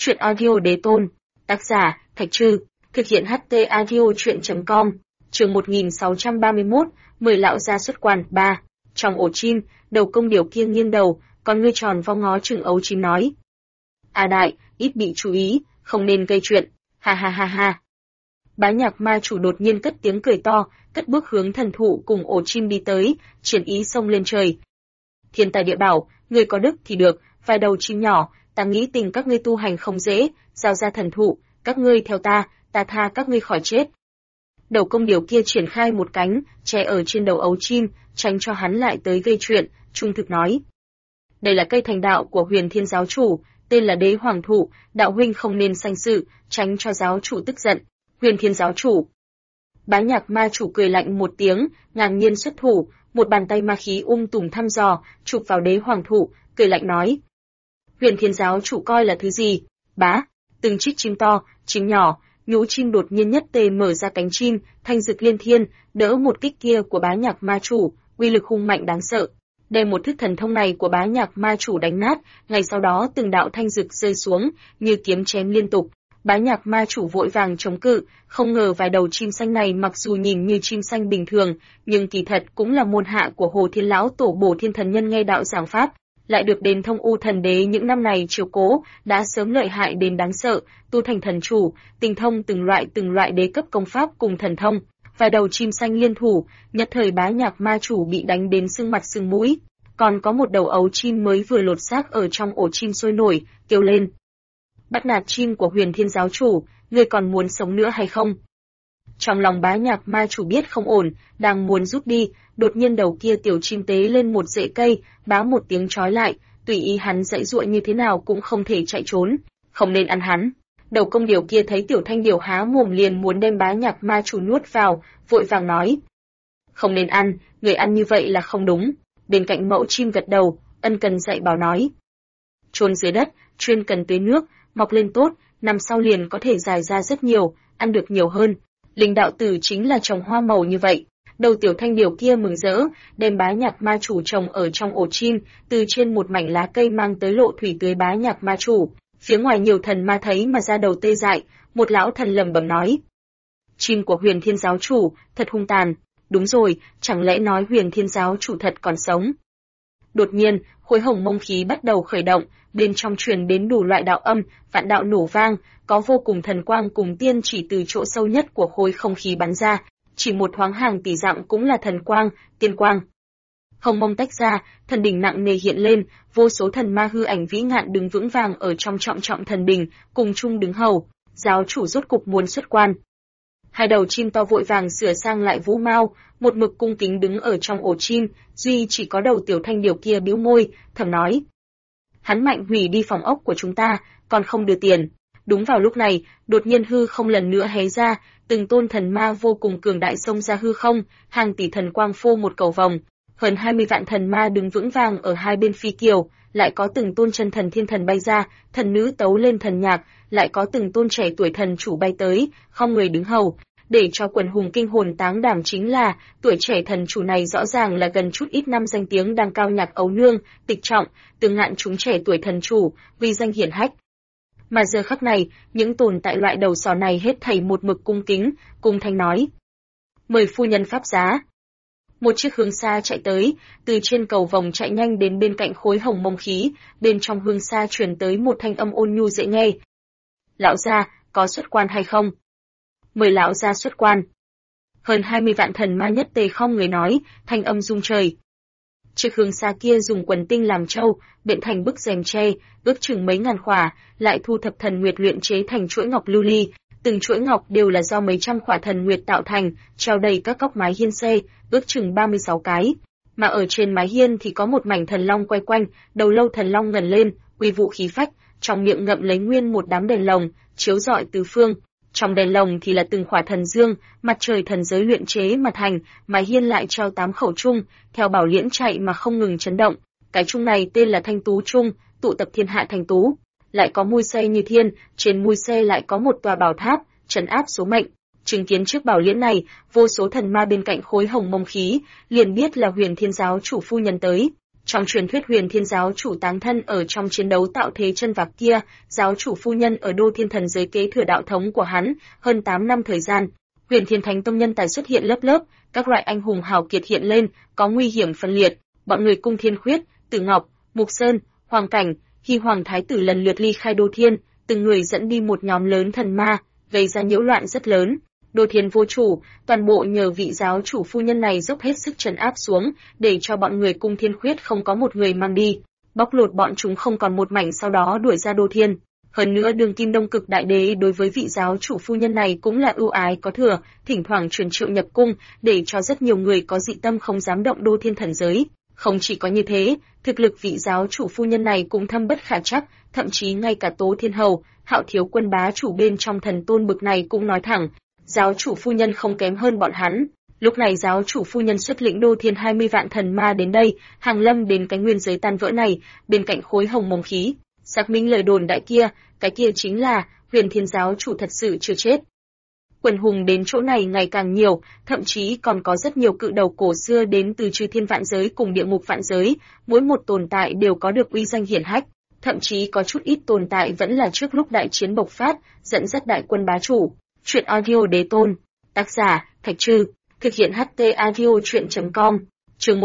Chuyện audio đế tôn. Tác giả, Thạch Trư. Thực hiện HT audio chuyện.com. Chương 1631, 10 lão gia xuất quan 3. Trong ổ chim, đầu công điểu kia nghiêng đầu, con ngươi tròn vo ngó chừng ấu chim nói. À đại, ít bị chú ý, không nên gây chuyện. Ha ha ha ha. Bá Nhạc ma chủ đột nhiên cất tiếng cười to, cất bước hướng thần thụ cùng ổ chim đi tới, triển ý xông lên trời. Thiên tài địa bảo, người có đức thì được, vài đầu chim nhỏ, ta nghĩ tình các ngươi tu hành không dễ, giao ra thần thụ, các ngươi theo ta tha các ngươi khỏi chết. Đầu công điểu kia triển khai một cánh, che ở trên đầu ấu chim, tránh cho hắn lại tới gây chuyện, trung thực nói. Đây là cây thành đạo của Huyền Thiên giáo chủ, tên là Đế Hoàng thụ, đạo huynh không nên sanh sự, tránh cho giáo chủ tức giận. Huyền Thiên giáo chủ. Bá Nhạc ma chủ cười lạnh một tiếng, ngang nhiên xuất thủ, một bàn tay ma khí tùm thăm dò, chụp vào Đế Hoàng thụ, cười lạnh nói. Huyền Thiên giáo chủ coi là thứ gì? Bá, từng trích chim to, chim nhỏ, nhũ chim đột nhiên nhất tề mở ra cánh chim, thanh dực liên thiên, đỡ một kích kia của Bá Nhạc ma chủ, uy lực hung mạnh đáng sợ. Đem một thức thần thông này của Bá Nhạc ma chủ đánh nát, ngay sau đó từng đạo thanh dực rơi xuống, như kiếm chém liên tục. Bá Nhạc ma chủ vội vàng chống cự, không ngờ vài đầu chim xanh này mặc dù nhìn như chim xanh bình thường, nhưng kỳ thật cũng là môn hạ của Hồ Thiên lão tổ Bổ Thiên thần nhân nghe đạo giảng pháp, lại được đền Thông U thần đế những năm này chiếu cố, đã sớm lợi hại đến đáng sợ, tu thành thần chủ, tinh thông từng loại đế cấp công pháp cùng thần thông. Vài đầu chim xanh liên thủ, nhất thời Bá Nhạc ma chủ bị đánh đến sưng mặt sưng mũi, còn có một đầu ấu chim mới vừa lột xác ở trong ổ chim sôi nổi, kêu lên. Bắt nạt chim của Huyền Thiên giáo chủ, ngươi còn muốn sống nữa hay không? Trong lòng Bá Nhạc ma chủ biết không ổn, đang muốn rút đi, đột nhiên đầu kia tiểu chim tế lên một rễ cây, bá một tiếng trói lại, tùy ý hắn dãy dụa như thế nào cũng không thể chạy trốn, không nên ăn hắn. Đầu công điểu kia thấy tiểu thanh điểu há mồm liền muốn đem Bá Nhạc ma chủ nuốt vào, vội vàng nói. Không nên ăn, người ăn như vậy là không đúng. Bên cạnh mẫu chim gật đầu, ân cần dạy bảo nói. Chôn dưới đất, chuyên cần tưới nước, mọc lên tốt, năm sau liền có thể dài ra rất nhiều, ăn được nhiều hơn. Linh đạo tử chính là trồng hoa màu như vậy. Đầu tiểu thanh điểu kia mừng rỡ, đem Bá Nhạc ma chủ trồng ở trong ổ chim, từ trên một mảnh lá cây mang tới lộ thủy tưới Bá Nhạc ma chủ. Phía ngoài nhiều thần ma thấy mà ra đầu tê dại, một lão thần lẩm bẩm nói. Chim của Huyền Thiên giáo chủ, thật hung tàn. Đúng rồi, chẳng lẽ nói Huyền Thiên giáo chủ thật còn sống? Đột nhiên, khối hồng mông khí bắt đầu khởi động, bên trong truyền đến đủ loại đạo âm, vạn đạo nổ vang, có vô cùng thần quang cùng tiên chỉ từ chỗ sâu nhất của khối không khí bắn ra, chỉ một thoáng hàng tỷ dặm cũng là thần quang, tiên quang. Hồng mông tách ra, thần đỉnh nặng nề hiện lên, vô số thần ma hư ảnh vĩ ngạn đứng vững vàng ở trong trọng thần đỉnh, cùng chung đứng hầu, giáo chủ rốt cục muốn xuất quan. Hai đầu chim to vội vàng sửa sang lại vũ mao, một mực cung kính đứng ở trong ổ chim, duy chỉ có đầu tiểu thanh điểu kia bĩu môi, thầm nói. Hắn mạnh hủy đi phòng ốc của chúng ta, còn không đưa tiền. Đúng vào lúc này, đột nhiên hư không lần nữa hé ra, từng tôn thần ma vô cùng cường đại xông ra hư không, hàng tỷ thần quang phô một cầu vòng. Hơn 20 vạn thần ma đứng vững vàng ở hai bên phi kiều, lại có từng tôn chân thần thiên thần bay ra, thần nữ tấu lên thần nhạc, lại có từng tôn trẻ tuổi thần chủ bay tới, không người đứng hầu. Để cho quần hùng kinh hồn táng đảm chính là, tuổi trẻ thần chủ này rõ ràng là gần chút ít năm danh tiếng đang cao nhạc ấu nương, tịch trọng, từng ngạn chúng trẻ tuổi thần chủ, uy danh hiển hách. Mà giờ khắc này, những tồn tại loại đầu sò này hết thảy một mực cung kính, cung thanh nói. Mời phu nhân pháp giá. Một chiếc hương xa chạy tới, từ trên cầu vòng chạy nhanh đến bên cạnh khối hồng mông khí, bên trong hương xa truyền tới một thanh âm ôn nhu dễ nghe. Lão gia, có xuất quan hay không? Mời lão gia xuất quan. Hơn 20 vạn thần ma nhất tề không người nói, thanh âm rung trời. Chiếc hương xa kia dùng quần tinh làm trâu, biện thành bức rèm tre, ước chừng mấy ngàn khỏa, lại thu thập thần nguyệt luyện chế thành chuỗi ngọc lưu ly, từng chuỗi ngọc đều là do mấy trăm khỏa thần nguyệt tạo thành, treo đầy các góc mái hiên xe, ước chừng 36 cái. Mà ở trên mái hiên thì có một mảnh thần long quay quanh, đầu lâu thần long ngẩng lên, uy vũ khí phách, trong miệng ngậm lấy nguyên một đám đèn lồng, chiếu rọi tứ phương. Trong đèn lồng thì là từng khỏa thần dương, mặt trời thần giới luyện chế mà thành, mái hiên lại treo 8 khẩu trung, theo bảo liễn chạy mà không ngừng chấn động. Cái trung này tên là Thanh Tú Trung, tụ tập thiên hạ thành tú. Lại có mui xe như thiên, trên mui xe lại có một tòa bảo tháp, trấn áp số mệnh. Chứng kiến trước bảo liễn này, vô số thần ma bên cạnh khối hồng mông khí, liền biết là Huyền Thiên giáo chủ phu nhân tới. Trong truyền thuyết Huyền Thiên giáo chủ táng thân ở trong chiến đấu tạo thế chân vạc kia, giáo chủ phu nhân ở Đô Thiên Thần giới kế thừa đạo thống của hắn, hơn 8 năm thời gian. Huyền Thiên Thánh Tông nhân tài xuất hiện lớp lớp, các loại anh hùng hào kiệt hiện lên, có nguy hiểm phân liệt, bọn người Cung Thiên Khuyết, Tử Ngọc, Mục Sơn, Hoàng Cảnh, Hy Hoàng Thái tử lần lượt ly khai Đô Thiên, từng người dẫn đi một nhóm lớn thần ma, gây ra nhiễu loạn rất lớn. Đô Thiên vô chủ, toàn bộ nhờ vị giáo chủ phu nhân này dốc hết sức trấn áp xuống, để cho bọn người Cung Thiên Khuyết không có một người mang đi, bóc lột bọn chúng không còn một mảnh, sau đó đuổi ra Đô Thiên. Hơn nữa Đường Kim Đông Cực Đại Đế đối với vị giáo chủ phu nhân này cũng là ưu ái có thừa, thỉnh thoảng truyền triệu nhập cung, để cho rất nhiều người có dị tâm không dám động Đô Thiên thần giới. Không chỉ có như thế, thực lực vị giáo chủ phu nhân này cũng thâm bất khả trắc, thậm chí ngay cả Tố Thiên Hầu, Hạo Thiếu Quân bá chủ bên trong thần tôn bực này cũng nói thẳng, giáo chủ phu nhân không kém hơn bọn hắn. Lúc này giáo chủ phu nhân xuất lĩnh Đô Thiên 20 vạn thần ma đến đây, hàng lâm đến cái nguyên giới tan vỡ này, bên cạnh khối hồng mông khí, xác minh lời đồn đại kia, cái kia chính là Huyền Thiên giáo chủ thật sự chưa chết. Quần hùng đến chỗ này ngày càng nhiều, thậm chí còn có rất nhiều cự đầu cổ xưa đến từ chư thiên vạn giới cùng địa ngục vạn giới, mỗi một tồn tại đều có được uy danh hiển hách, thậm chí có chút ít tồn tại vẫn là trước lúc đại chiến bộc phát, dẫn dắt đại quân bá chủ. Truyện audio đế tôn, tác giả Thạch Trư, thực hiện HT audio truyện.com. Chương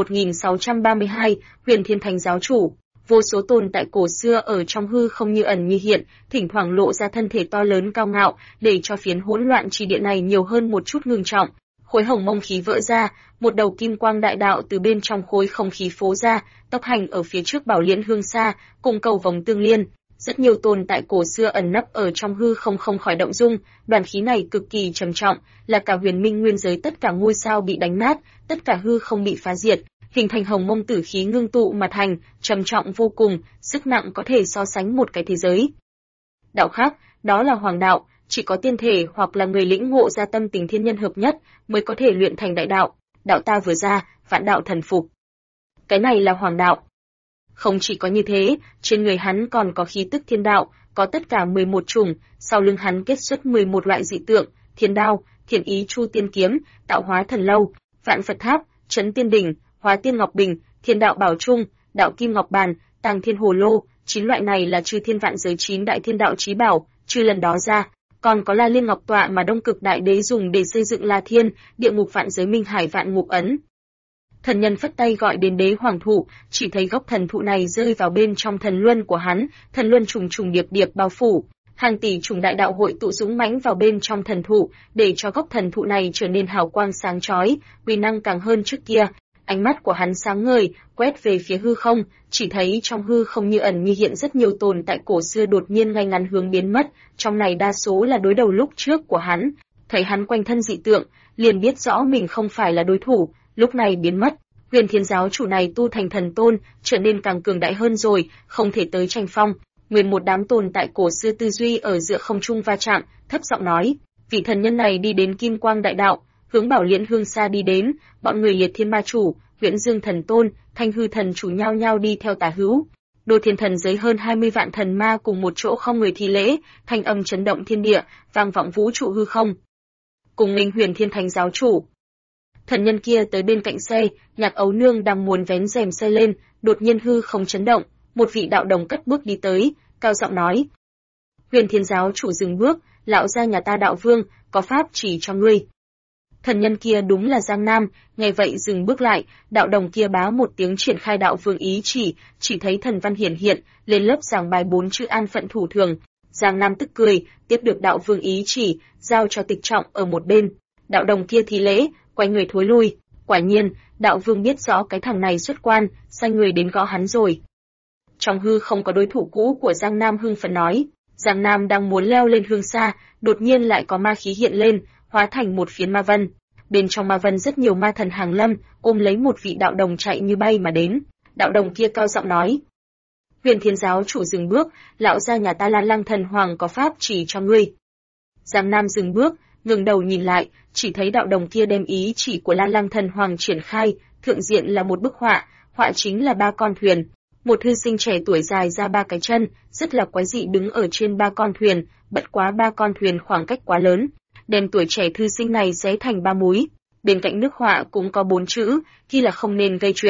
1632, Huyền Thiên Thánh giáo chủ. Vô số tồn tại cổ xưa ở trong hư không như ẩn như hiện, thỉnh thoảng lộ ra thân thể to lớn cao ngạo, để cho phiến hỗn loạn trì địa này nhiều hơn một chút ngưng trọng. Khối hồng mông khí vỡ ra, một đầu kim quang đại đạo từ bên trong khối không khí phố ra, tốc hành ở phía trước Bảo Liễn Hương Sa, cùng cầu vòng tương liên. Rất nhiều tồn tại cổ xưa ẩn nấp ở trong hư không không khỏi động dung, đoàn khí này cực kỳ trầm trọng, là cả huyền minh nguyên giới tất cả ngôi sao bị đánh nát, tất cả hư không bị phá diệt, hình thành hồng mông tử khí ngưng tụ mà thành, trầm trọng vô cùng, sức nặng có thể so sánh một cái thế giới. Đạo khác, đó là hoàng đạo, chỉ có tiên thể hoặc là người lĩnh ngộ ra tâm tình thiên nhân hợp nhất mới có thể luyện thành đại đạo. Đạo ta vừa ra, vạn đạo thần phục. Cái này là hoàng đạo. Không chỉ có như thế, trên người hắn còn có khí tức thiên đạo, có tất cả 11 chủng, sau lưng hắn kết xuất 11 loại dị tượng, thiên đao, thiên ý chu tiên kiếm, tạo hóa thần lâu, vạn Phật tháp, trấn tiên đỉnh, hóa tiên ngọc bình, thiên đạo bảo trung, đạo kim ngọc bàn, tàng thiên hồ lô, 9 loại này là chư thiên vạn giới 9 đại thiên đạo chí bảo, trừ lần đó ra, còn có La Liên Ngọc tọa mà Đông Cực Đại Đế dùng để xây dựng La Thiên, địa ngục vạn giới minh hải vạn ngục ấn. Thần nhân phất tay gọi đến đế hoàng thụ, chỉ thấy gốc thần thụ này rơi vào bên trong thần luân của hắn, thần luân trùng trùng điệp điệp bao phủ, hàng tỷ trùng đại đạo hội tụ dũng mãnh vào bên trong thần thụ, để cho gốc thần thụ này trở nên hào quang sáng chói, uy năng càng hơn trước kia. Ánh mắt của hắn sáng ngời, quét về phía hư không, chỉ thấy trong hư không như ẩn như hiện rất nhiều tồn tại cổ xưa đột nhiên ngay ngắn hướng biến mất, trong này đa số là đối đầu lúc trước của hắn. Thấy hắn quanh thân dị tượng, liền biết rõ mình không phải là đối thủ, lúc này biến mất. Huyền Thiên giáo chủ này tu thành thần tôn, trở nên càng cường đại hơn rồi, không thể tới tranh phong. Nguyên một đám tồn tại cổ xưa tư duy ở giữa không trung va chạm, thấp giọng nói, vị thần nhân này đi đến Kim Quang Đại Đạo, hướng Bảo Liễn Hương Sa đi đến, bọn người Liệt Thiên Ma chủ, Huyễn Dương thần tôn, Thanh Hư thần chủ nhao nhao đi theo tả hữu. Đô Thiên thần giới hơn 20 vạn thần ma cùng một chỗ không người thi lễ, thanh âm chấn động thiên địa, vang vọng vũ trụ hư không. Cùng nghênh Huyền Thiên Thánh giáo chủ. Thần nhân kia tới bên cạnh xe, Nhạc Ấu Nương đang muốn vén rèm xe lên, đột nhiên hư không chấn động, một vị đạo đồng cất bước đi tới, cao giọng nói: Huyền Thiên giáo chủ dừng bước, lão gia nhà ta đạo vương, có pháp chỉ cho ngươi. Thần nhân kia đúng là Giang Nam, nghe vậy dừng bước lại, đạo đồng kia bá một tiếng triển khai đạo vương ý chỉ thấy thần văn hiển hiện, lên lớp giảng bài 4 chữ an phận thủ thường. Giang Nam tức cười, tiếp được đạo vương ý chỉ, giao cho Tịch Trọng ở một bên. Đạo đồng kia thi lễ, quay người thối lui. Quả nhiên, đạo vương biết rõ cái thằng này xuất quan, sai người đến gõ hắn rồi. Trong hư không có đối thủ cũ của Giang Nam hưng phấn nói. Giang Nam đang muốn leo lên hương xa, đột nhiên lại có ma khí hiện lên, hóa thành một phiến ma vân. Bên trong ma vân rất nhiều ma thần hàng lâm, ôm lấy một vị đạo đồng chạy như bay mà đến. Đạo đồng kia cao giọng nói: Huyền Thiên giáo chủ dừng bước, lão gia nhà ta Lan Lăng thần hoàng có pháp chỉ cho ngươi. Giang Nam dừng bước, ngẩng đầu nhìn lại, chỉ thấy đạo đồng kia đem ý chỉ của Lan Lăng thần hoàng triển khai, thượng diện là một bức họa, họa chính là 3 con thuyền. Một thư sinh trẻ tuổi dài ra 3 cái chân, rất là quái dị đứng ở trên 3 con thuyền, bất quá 3 con thuyền khoảng cách quá lớn, đem tuổi trẻ thư sinh này xé thành 3 múi. Bên cạnh nước họa cũng có 4 chữ, ghi là không nên gây chuyện.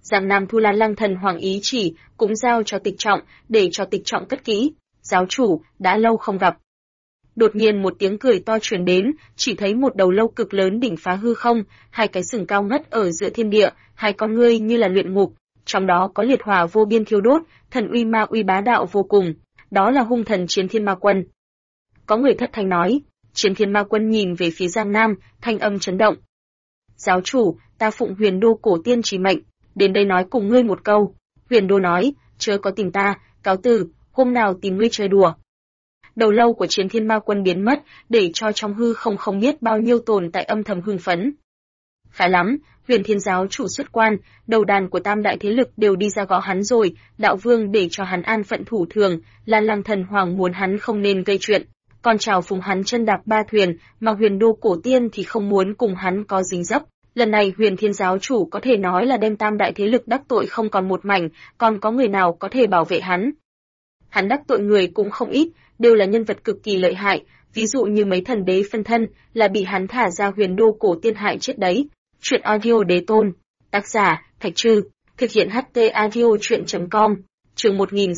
Giang Nam thu Lan Lăng Thần Hoàng ý chỉ, cũng giao cho Tịch Trọng, để cho Tịch Trọng cất kỹ. Giáo chủ, đã lâu không gặp. Đột nhiên một tiếng cười to truyền đến, chỉ thấy một đầu lâu cực lớn đỉnh phá hư không, hai cái sừng cao ngất ở giữa thiên địa, hai con ngươi như là luyện ngục, trong đó có liệt hỏa vô biên thiêu đốt, thần uy ma uy bá đạo vô cùng, đó là hung thần Chiến Thiên Ma Quân. Có người thất thanh nói. Chiến Thiên Ma Quân nhìn về phía Giang Nam, thanh âm chấn động. Giáo chủ, ta phụng Huyền Đô cổ tiên chỉ mệnh, đến đây nói cùng ngươi một câu. Huyền Đô nói, chớ có tìm ta, cáo từ, hôm nào tìm ngươi chơi đùa. Đầu lâu của Chiến Thiên Ma Quân biến mất, để cho trong hư không biết bao nhiêu tồn tại âm thầm hưng phấn. Khá lắm, Huyền Thiên giáo chủ xuất quan, đầu đàn của tam đại thế lực đều đi ra gõ hắn rồi, đạo vương để cho hắn an phận thủ thường, Lan Lăng Thần Hoàng muốn hắn không nên gây chuyện, còn chào phúng hắn chân đạp ba thuyền, mà Huyền Đô cổ tiên thì không muốn cùng hắn có dính dấp. Lần này Huyền Thiên giáo chủ có thể nói là đem tam đại thế lực đắc tội không còn một mảnh, còn có người nào có thể bảo vệ hắn. Hắn đắc tội người cũng không ít, đều là nhân vật cực kỳ lợi hại, ví dụ như mấy thần đế phân thân là bị hắn thả ra Huyền Đô cổ tiên hại chết đấy. Chuyện audio đế tôn, tác giả Thạch Trư, thực hiện HT audio truyện.com, chương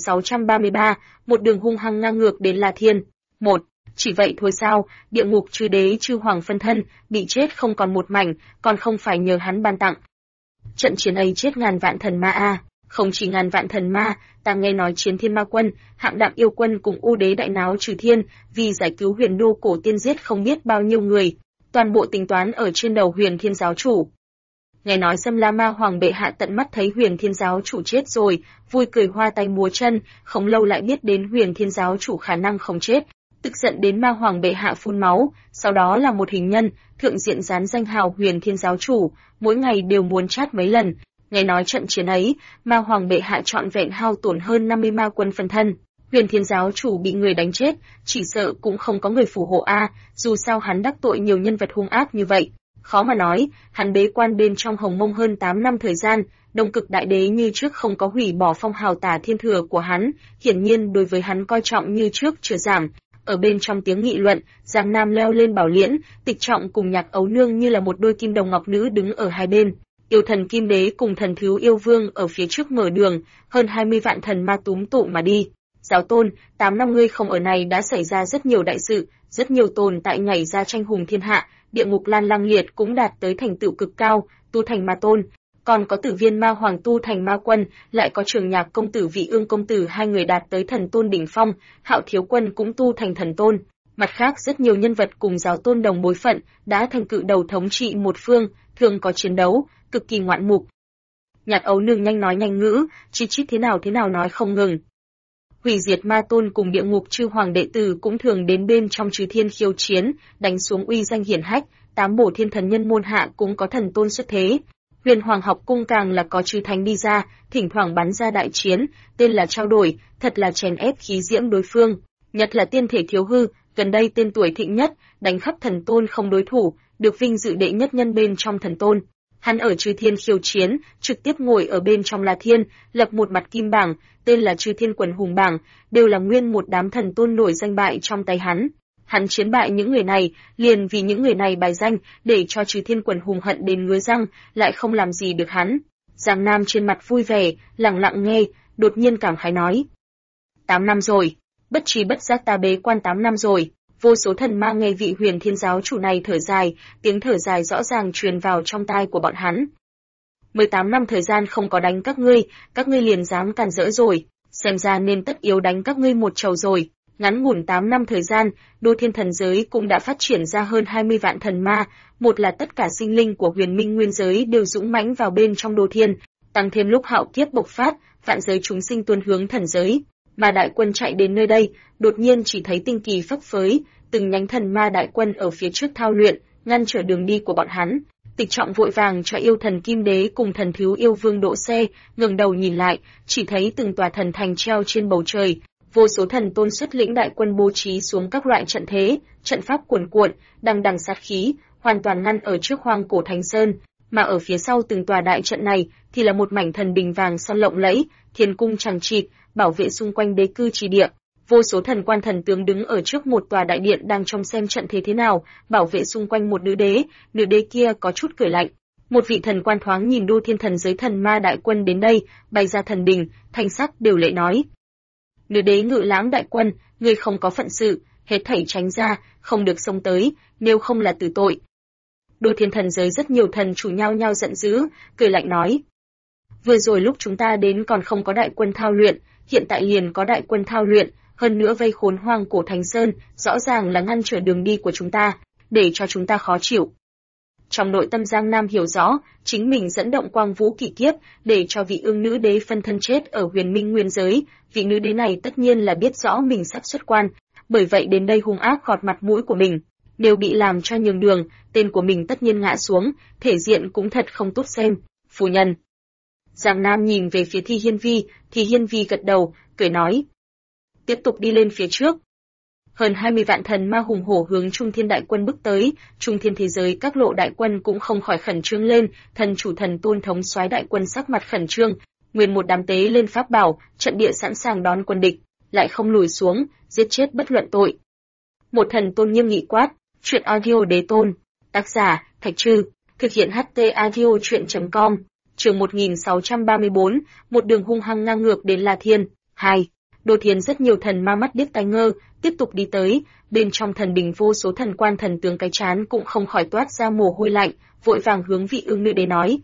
1633, một đường hung hăng ngang ngược đến La Thiên. 1. Chỉ vậy thôi sao, địa ngục chư đế chư hoàng phân thân, bị chết không còn một mảnh, còn không phải nhờ hắn ban tặng. Trận chiến ấy chết ngàn vạn thần ma a, không chỉ ngàn vạn thần ma, ta nghe nói Chiến Thiên Ma Quân, Hạng Đạm yêu quân cùng U đế đại náo trừ thiên, vì giải cứu Huyền Đô cổ tiên giết không biết bao nhiêu người, toàn bộ tính toán ở trên đầu Huyền Thiên giáo chủ. Nghe nói Xâm La Ma Hoàng bệ hạ tận mắt thấy Huyền Thiên giáo chủ chết rồi, vui cười hoa tay múa chân, không lâu lại biết đến Huyền Thiên giáo chủ khả năng không chết, tức giận đến Ma Hoàng bệ hạ phun máu, sau đó là một hình nhân, thượng diện dán danh hào Huyền Thiên giáo chủ, mỗi ngày đều muốn chát mấy lần. Nghe nói trận chiến ấy, Ma Hoàng bệ hạ trọn vẹn hao tổn hơn 50 ma quân phân thân. Huyền Thiên giáo chủ bị người đánh chết, chỉ sợ cũng không có người phù hộ a, dù sao hắn đắc tội nhiều nhân vật hung ác như vậy. Khó mà nói, hắn bế quan bên trong Hồng Mông hơn 8 năm thời gian, Đông Cực Đại Đế như trước không có hủy bỏ phong hào Tả Thiên Thừa của hắn, hiển nhiên đối với hắn coi trọng như trước chưa giảm. Ở bên trong tiếng nghị luận, Giang Nam leo lên bảo liễn, Tịch Trọng cùng Nhạc Ấu Nương như là một đôi kim đồng ngọc nữ đứng ở hai bên. Yêu thần Kim Đế cùng thần thiếu yêu vương ở phía trước mở đường, hơn 20 vạn thần ma túm tụ mà đi. Giáo tôn, 8 năm ngươi không ở này đã xảy ra rất nhiều đại sự, rất nhiều tồn tại nhảy ra tranh hùng thiên hạ, địa ngục Lan Lăng Liệt cũng đạt tới thành tựu cực cao, tu thành ma tôn. Còn có Tử Viên Ma Hoàng tu thành ma quân, lại có Trường Nhạc công tử Vị Ương công tử hai người đạt tới thần tôn đỉnh phong, Hạo Thiếu Quân cũng tu thành thần tôn. Mặt khác rất nhiều nhân vật cùng giáo tôn đồng bối phận đã thành cự đầu thống trị một phương, thường có chiến đấu, cực kỳ ngoạn mục. Nhạc Ấu Nương nhanh nói nhanh ngữ, chi chít thế nào nói không ngừng. Hủy diệt ma tôn cùng địa ngục chư hoàng đệ tử cũng thường đến bên trong trừ thiên khiêu chiến, đánh xuống uy danh hiển hách, 8 bổ thiên thần nhân môn hạ cũng có thần tôn xuất thế. Huyền Hoàng học cung càng là có chư thánh đi ra, thỉnh thoảng bắn ra đại chiến, tên là trao đổi, thật là chèn ép khí diễm đối phương. Nhất là tiên thể thiếu hư, gần đây tên tuổi thịnh nhất, đánh khắp thần tôn không đối thủ, được vinh dự đệ nhất nhân bên trong thần tôn. Hắn ở Chư Thiên khiêu chiến, trực tiếp ngồi ở bên trong La Thiên, lập một mặt kim bảng, tên là Chư Thiên Quần Hùng bảng, đều là nguyên một đám thần tôn nổi danh bại trong tay hắn. Hắn chiến bại những người này, liền vì những người này bài danh, để cho Chư Thiên Quần Hùng hận đến ngứa răng, lại không làm gì được hắn. Giang Nam trên mặt vui vẻ, lặng lặng nghe, đột nhiên cảm khái nói: 8 năm rồi, bất trí bất giác ta bế quan 8 năm rồi. Vô số thần ma nghe vị Huyền Thiên giáo chủ này thở dài, tiếng thở dài rõ ràng truyền vào trong tai của bọn hắn. 18 năm thời gian không có đánh các ngươi liền dám càn rỡ rồi, xem ra nên tất yếu đánh các ngươi một trầu rồi. Ngắn ngủn 8 năm thời gian, Đô Thiên thần giới cũng đã phát triển ra hơn 20 vạn thần ma, một là tất cả sinh linh của Huyền Minh nguyên giới đều dũng mãnh vào bên trong Đô Thiên, tăng thêm lúc hạo kiếp bộc phát, vạn giới chúng sinh tuôn hướng thần giới. Mà đại quân chạy đến nơi đây, đột nhiên chỉ thấy tinh kỳ phấp phới, từng nhánh thần ma đại quân ở phía trước thao luyện, ngăn trở đường đi của bọn hắn. Tịch Trọng vội vàng cho yêu thần Kim Đế cùng thần thiếu yêu vương đỗ xe, ngẩng đầu nhìn lại, chỉ thấy từng tòa thần thành treo trên bầu trời, vô số thần tôn xuất lĩnh đại quân bố trí xuống các loại trận thế, trận pháp cuồn cuộn, đằng đằng sát khí, hoàn toàn ngăn ở trước Hoang Cổ Thánh Sơn, mà ở phía sau từng tòa đại trận này thì là một mảnh thần đình vàng son lộng lẫy, thiên cung chằng chịt, bảo vệ xung quanh đế cư trì địa. Vô số thần quan thần tướng đứng ở trước một tòa đại điện đang trông xem trận thế nào, bảo vệ xung quanh một nữ đế kia có chút cười lạnh. Một vị thần quan thoáng nhìn Đô Thiên thần giới thần ma đại quân đến đây, bay ra thần đình, thanh sắc đều lệ nói: Nữ đế Ngự Lãng đại quân, ngươi không có phận sự, hết thảy tránh ra, không được xông tới, nếu không là tử tội. Đô Thiên thần giới rất nhiều thần chủ nhao nhao giận dữ, cười lạnh nói: Vừa rồi lúc chúng ta đến còn không có đại quân thao luyện, hiện tại liền có đại quân thao luyện, hơn nữa vây khốn Hoang Cổ Thành Sơn, rõ ràng là ngăn trở đường đi của chúng ta, để cho chúng ta khó chịu. Trong nội tâm Giang Nam hiểu rõ, chính mình dẫn động Quang Vũ Kỷ Kiếp, để cho vị Ương Nữ Đế phân thân chết ở Huyền Minh Nguyên giới, vị nữ đế này tất nhiên là biết rõ mình sắp xuất quan, bởi vậy đến đây hung ác gọt mặt mũi của mình, đều bị làm cho nhường đường, tên của mình tất nhiên ngã xuống, thể diện cũng thật không tốt xem. Phu nhân. Giang Nam nhìn về phía Thi Hiên Vi gật đầu, cười nói: Tiếp tục đi lên phía trước. Hơn 20 vạn thần ma hùng hổ hướng Trung Thiên đại quân bước tới, Trung Thiên thế giới các lộ đại quân cũng không khỏi khẩn trương lên, thần chủ thần tôn thống soái đại quân sắc mặt khẩn trương, nguyên một đám tế lên pháp bảo, trận địa sẵn sàng đón quân địch, lại không lùi xuống, giết chết bất luận tội. Một thần tôn nghiêm nghị quát, truyện audio đế tôn, tác giả Thạch Trư, thực hiện HT audio truyện.com, chương 1634, một đường hung hăng ngang ngược đến La Thiên. 2. Đô Thiên rất nhiều thần ma mắt điếc tai ngơ, tiếp tục đi tới, bên trong thần đình vô số thần quan thần tướng cái chán cũng không khỏi toát ra mồ hôi lạnh, vội vàng hướng vị Ương Nữ Đế nói: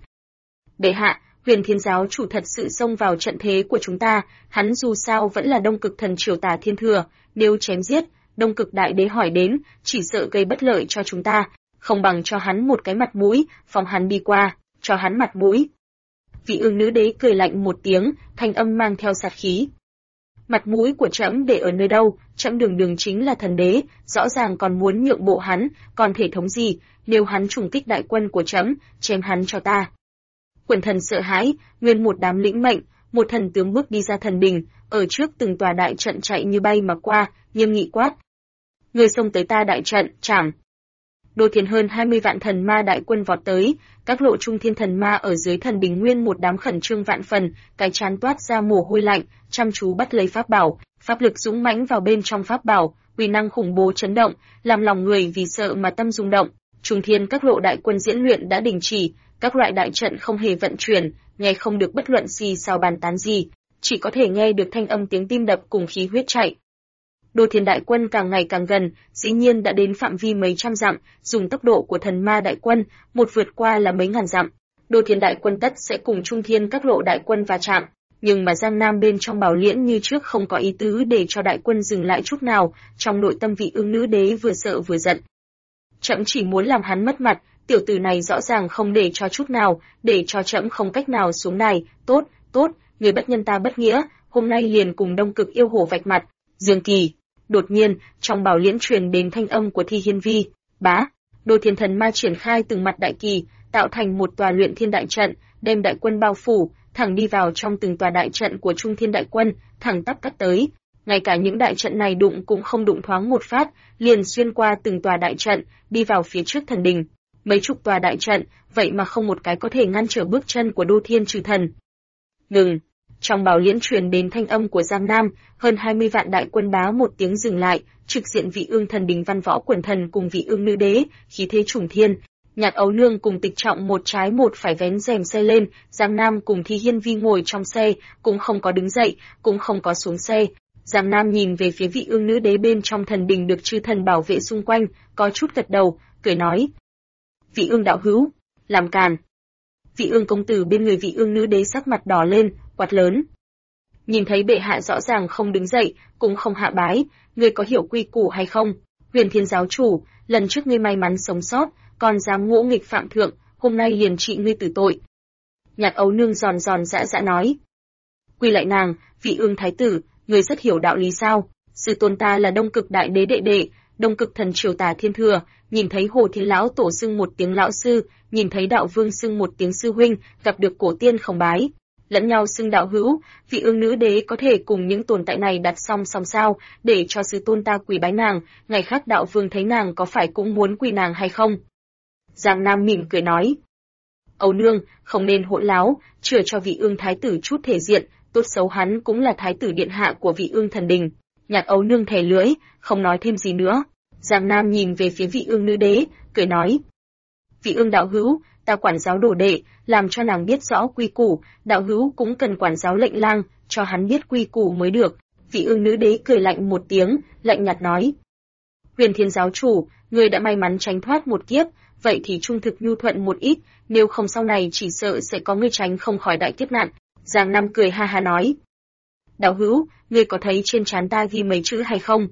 Bệ hạ, Huyền Thiên giáo chủ thật sự xông vào trận thế của chúng ta, hắn dù sao vẫn là Đông Cực thần triều Tả Thiên Thừa, nếu chém giết, Đông Cực đại đế hỏi đến, chỉ sợ gây bất lợi cho chúng ta, không bằng cho hắn một cái mặt mũi, phóng hắn đi qua, cho hắn mặt mũi. Vị Ương Nữ Đế cười lạnh một tiếng, thanh âm mang theo sát khí. Mặt mũi của trẫm để ở nơi đâu, trẫm đường đường chính là thần đế, rõ ràng còn muốn nhượng bộ hắn, còn thể thống gì, nếu hắn trùng kích đại quân của trẫm, chém hắn cho ta. Quần thần sợ hãi, nguyên một đám lĩnh mệnh, một thần tướng bước đi ra thần đình, ở trước từng tòa đại trận chạy như bay mà qua, nghiêm nghị quát: Người xông tới ta đại trận, chảm! Đô Thiên hơn 20 vạn thần ma đại quân vọt tới, các lộ Trung Thiên thần ma ở dưới thần đình nguyên một đám khẩn trương vạn phần, cái chán toát ra mồ hôi lạnh, chăm chú bắt lấy pháp bảo, pháp lực dũng mãnh vào bên trong pháp bảo, uy năng khủng bố chấn động, làm lòng người vì sợ mà tâm rung động. Trung Thiên các lộ đại quân diễn luyện đã đình chỉ, các loại đại trận không hề vận chuyển, nghe không được bất luận gì sao bàn tán gì, chỉ có thể nghe được thanh âm tiếng tim đập cùng khí huyết chạy. Đô Thiên đại quân càng ngày càng gần, dĩ nhiên đã đến phạm vi mấy trăm dặm, dùng tốc độ của thần ma đại quân, một vượt qua là mấy ngàn dặm. Đô Thiên đại quân tất sẽ cùng Trung Thiên các lộ đại quân va chạm, nhưng mà Giang Nam bên trong Bảo Liễn như trước không có ý tứ để cho đại quân dừng lại chút nào, trong nội tâm vị Ương Nữ Đế vừa sợ vừa giận. Trẫm chỉ muốn làm hắn mất mặt, tiểu tử này rõ ràng không để cho chút nào, để cho trẫm không cách nào xuống này, tốt, người bất nhân ta bất nghĩa, hôm nay liền cùng Đông Cực yêu hổ vạch mặt. Dương Kỳ. Đột nhiên, trong Bảo Liễn truyền đến thanh âm của Thi Hiên Vi, bá, Đô Thiên thần ma triển khai từng mặt đại kỳ, tạo thành một tòa luyện thiên đại trận, đem đại quân bao phủ, thẳng đi vào trong từng tòa đại trận của Trung Thiên đại quân, thẳng tắp cắt tới. Ngay cả những đại trận này đụng cũng không đụng thoáng một phát, liền xuyên qua từng tòa đại trận, đi vào phía trước thần đình. Mấy chục tòa đại trận, vậy mà không một cái có thể ngăn trở bước chân của Đô Thiên trừ thần. Ngừng! Trong Bảo Liễn truyền đến thanh âm của Giang Nam, hơn 20 vạn đại quân bá một tiếng dừng lại, trực diện vị Ương thần đình văn võ quần thần cùng vị Ương Nữ Đế, khí thế trùng thiên. Nhạc Ấu Nương cùng Tịch Trọng một trái một phải vén rèm xe lên, Giang Nam cùng Thi Hiên Vi ngồi trong xe, cũng không có đứng dậy, cũng không có xuống xe. Giang Nam nhìn về phía vị Ương Nữ Đế bên trong thần đình được chư thần bảo vệ xung quanh, có chút gật đầu, cười nói: Vị Ương đạo hữu, làm càn. Vị Ương công tử bên người vị Ương Nữ Đế sắc mặt đỏ lên, quát lớn: Nhìn thấy bệ hạ rõ ràng không đứng dậy, cũng không hạ bái, ngươi có hiểu quy củ hay không? Huyền Thiên giáo chủ, lần trước ngươi may mắn sống sót, còn dám ngỗ nghịch phạm thượng, hôm nay liền trị ngươi tử tội. Nhạc Ấu Nương giòn giã nói: Quy lại nàng, vị Ương thái tử, ngươi rất hiểu đạo lý sao? Sư tôn ta là Đông Cực đại đế đệ đệ, Đông Cực thần triều Tả Thiên Thừa, nhìn thấy Hồ Thiên lão tổ xưng một tiếng lão sư, nhìn thấy đạo vương xưng một tiếng sư huynh, gặp được cổ tiên không bái, lẫn nhau xưng đạo hữu, vị Ương Nữ Đế có thể cùng những tồn tại này đặt song song sao, để cho sư tôn ta quỳ bái nàng, ngày khác đạo vương thấy nàng có phải cũng muốn quỳ nàng hay không? Giang Nam mỉm cười nói: Ấu Nương, không nên hỗn láo, chừa cho vị Ương thái tử chút thể diện, tốt xấu hắn cũng là thái tử điện hạ của vị Ương thần đình. Nhạc Ấu Nương thè lưỡi, không nói thêm gì nữa. Giang Nam nhìn về phía vị Ương Nữ Đế, cười nói: Vị Ương đạo hữu, ta quản giáo đồ đệ, làm cho nàng biết rõ quy củ, đạo hữu cũng cần quản giáo lệnh lang, cho hắn biết quy củ mới được. Vị Ương nữ đế cười lạnh một tiếng, lạnh nhạt nói: Huyền Thiên giáo chủ, ngươi đã may mắn tránh thoát một kiếp, vậy thì trung thực nhu thuận một ít, nếu không sau này chỉ sợ sẽ có ngươi tránh không khỏi đại kiếp nạn. Giang Nam cười ha ha nói: Đạo hữu, ngươi có thấy trên trán ta ghi mấy chữ hay không?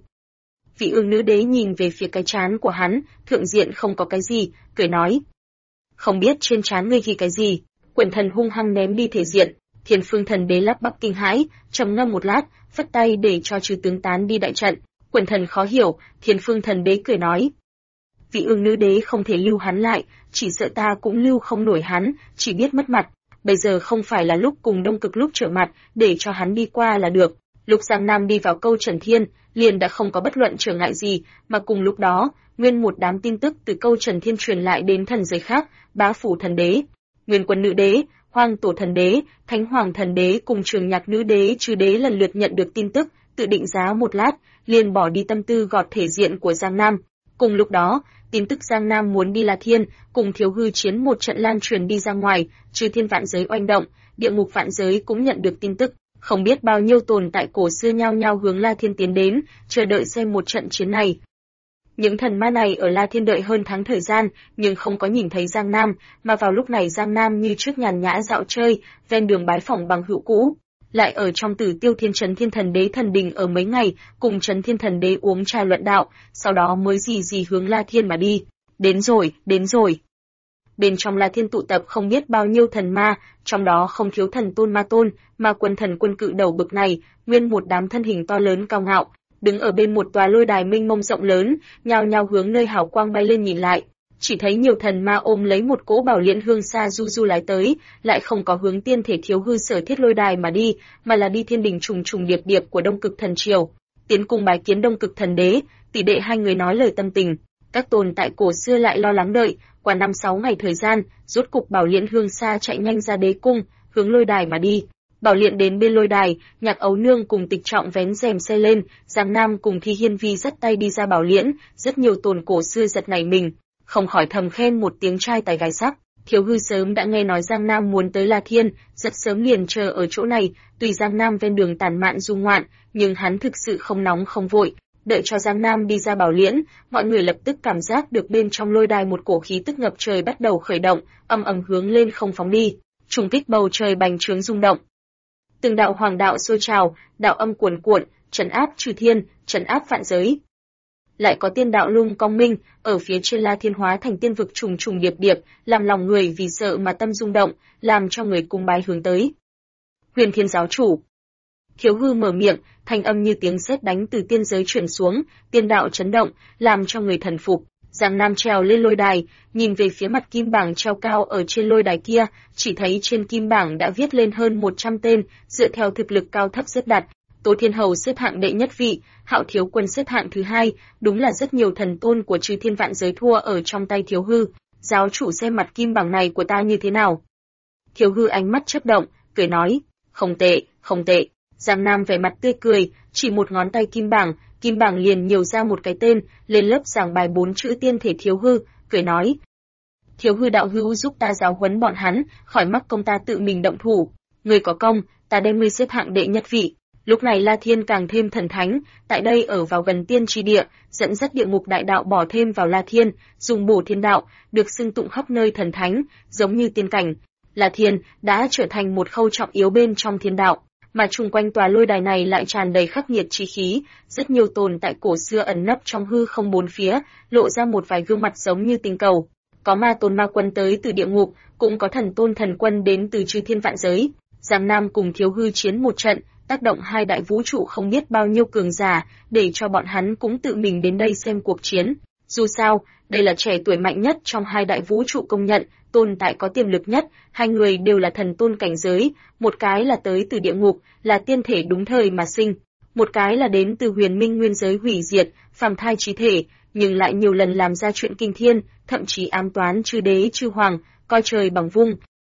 Vị Ương nữ đế nhìn về phía cái trán của hắn, thượng diện không có cái gì, cười nói: Không biết trên trán ngươi ghi cái gì? Quyển thần hung hăng ném đi thể diện. Thiên Phương thần đế lắp bắp kinh hãi, trầm ngâm một lát, phất tay để cho trừ tướng tán đi đại trận. Quyển thần khó hiểu, Thiên Phương thần đế cười nói: Vị Ương nữ đế không thể lưu hắn lại, chỉ sợ ta cũng lưu không nổi hắn, chỉ biết mất mặt. Bây giờ không phải là lúc cùng Đông Cực lúc trở mặt, để cho hắn đi qua là được. Lúc Giang Nam đi vào câu Trần Thiên, liền đã không có bất luận trở ngại gì, mà cùng lúc đó, nguyên một đám tin tức từ câu Trần Thiên truyền lại đến thần giới khác, Bá Phủ thần đế, Nguyên Quân nữ đế, Hoang Tổ thần đế, Thánh Hoàng thần đế cùng Trường Nhạc nữ đế, Trừ đế lần lượt nhận được tin tức, tự định giá một lát, liền bỏ đi tâm tư gọt thể diện của Giang Nam. Cùng lúc đó, tin tức Giang Nam muốn đi La Thiên, cùng Thiếu Hư chiến một trận lan truyền đi ra ngoài, Trừ thiên vạn giới oanh động, địa ngục vạn giới cũng nhận được tin tức, không biết bao nhiêu tồn tại cổ xưa nhao nhao hướng La Thiên tiến đến, chờ đợi xem một trận chiến này. Những thần ma này ở La Thiên đợi hơn tháng thời gian, nhưng không có nhìn thấy Giang Nam, mà vào lúc này Giang Nam như trước nhàn nhã dạo chơi, ven đường bái phỏng bằng hữu cũ. Lại ở trong Tử Tiêu Thiên Trấn Thiên Thần Đế thần đình ở mấy ngày, cùng Trấn Thiên Thần Đế uống trà luận đạo, sau đó mới gì hướng La Thiên mà đi. Đến rồi, đến rồi. Bên trong La Thiên tụ tập không biết bao nhiêu thần ma, trong đó không thiếu thần tôn ma tôn, mà quân thần quân cự đầu bực này, nguyên một đám thân hình to lớn cao ngạo, đứng ở bên một tòa lôi đài mênh mông rộng lớn, nhao nhao hướng nơi hào quang bay lên nhìn lại. Chỉ thấy nhiều thần ma ôm lấy một cỗ bảo liễn hương xa du du lái tới, lại không có hướng tiên thể Thiếu Hư sở thiết lôi đài mà đi, mà là đi thiên đình trùng trùng điệp điệp của Đông Cực thần triều. Tiến cùng bái kiến Đông Cực thần đế, tỷ đệ hai người nói lời tâm tình. Các tồn tại cổ xưa lại lo lắng đợi, qua 5-6 ngày thời gian, rốt cục bảo liễn hương xa chạy nhanh ra đế cung, hướng lôi đài mà đi. Bảo liễn đến bên lôi đài, Nhạc Ấu Nương cùng Tịch Trọng vén rèm xe lên, Giang Nam cùng Thi Hiên Vi dắt tay đi ra bảo liễn, rất nhiều tồn cổ xưa giật nảy mình, không khỏi thầm khen một tiếng trai tài gái sắc. Thiếu Hư sớm đã nghe nói Giang Nam muốn tới La Thiên, rất sớm liền chờ ở chỗ này, tùy Giang Nam ven đường tản mạn du ngoạn, nhưng hắn thực sự không nóng không vội. Đợi cho Giang Nam đi ra bảo liễn, mọi người lập tức cảm giác được bên trong lôi đài một cổ khí tức ngập trời bắt đầu khởi động, ầm ầm hướng lên không phóng đi, trùng kích bầu trời bành trướng rung động. Từng đạo hoàng đạo sôi trào, đạo âm cuồn cuộn, trấn áp trừ thiên, trấn áp vạn giới. Lại có tiên đạo lung cong minh, ở phía trên La Thiên hóa thành tiên vực trùng trùng điệp điệp, làm lòng người vì sợ mà tâm rung động, làm cho người cung bái hướng tới. Huyền Thiên giáo chủ. Thiếu Hư mở miệng, thanh âm như tiếng sét đánh từ tiên giới truyền xuống, tiên đạo chấn động, làm cho người thần phục. Giang Nam trèo lên lôi đài, nhìn về phía mặt kim bảng treo cao ở trên lôi đài kia, chỉ thấy trên kim bảng đã viết lên hơn 100 tên, dựa theo thực lực cao thấp xếp đặt. Tố Thiên Hầu xếp hạng đệ nhất vị, Hạo Thiếu Quân xếp hạng thứ hai, đúng là rất nhiều thần tôn của Trừ Thiên vạn giới thua ở trong tay Thiếu Hư. Giáo chủ xem mặt kim bảng này của ta như thế nào? Thiếu Hư ánh mắt chớp động, cười nói, không tệ, không tệ. Giang Nam vẻ mặt tươi cười, chỉ một ngón tay kim bảng liền nhiều ra một cái tên, lên lớp giảng bài 4 chữ tiên thể Thiếu Hư, cười nói. Thiếu Hư đạo hữu giúp ta giáo huấn bọn hắn, khỏi mắc công ta tự mình động thủ. Người có công, ta đem ngươi xếp hạng đệ nhất vị. Lúc này La Thiên càng thêm thần thánh, tại đây ở vào gần tiên tri địa, dẫn dắt địa ngục đại đạo bỏ thêm vào La Thiên, dùng bổ thiên đạo, được xưng tụng khắp nơi thần thánh, giống như tiên cảnh. La Thiên đã trở thành một khâu trọng yếu bên trong thiên đạo, mà chung quanh tòa lôi đài này lại tràn đầy khắc nghiệt chi khí, rất nhiều tồn tại cổ xưa ẩn nấp trong hư không bốn phía, lộ ra một vài gương mặt giống như tinh cầu. Có ma tôn ma quân tới từ địa ngục, cũng có thần tôn thần quân đến từ Chư Thiên vạn giới. Giang Nam cùng Thiếu Hư chiến một trận, tác động hai đại vũ trụ không biết bao nhiêu cường giả, để cho bọn hắn cũng tự mình đến đây xem cuộc chiến. Dù sao, đây là trẻ tuổi mạnh nhất trong hai đại vũ trụ công nhận, tồn tại có tiềm lực nhất, hai người đều là thần tôn cảnh giới, một cái là tới từ địa ngục, là tiên thể đúng thời mà sinh, một cái là đến từ huyền minh nguyên giới hủy diệt, phàm thai trí thể, nhưng lại nhiều lần làm ra chuyện kinh thiên, thậm chí ám toán chư đế chư hoàng, coi trời bằng vung.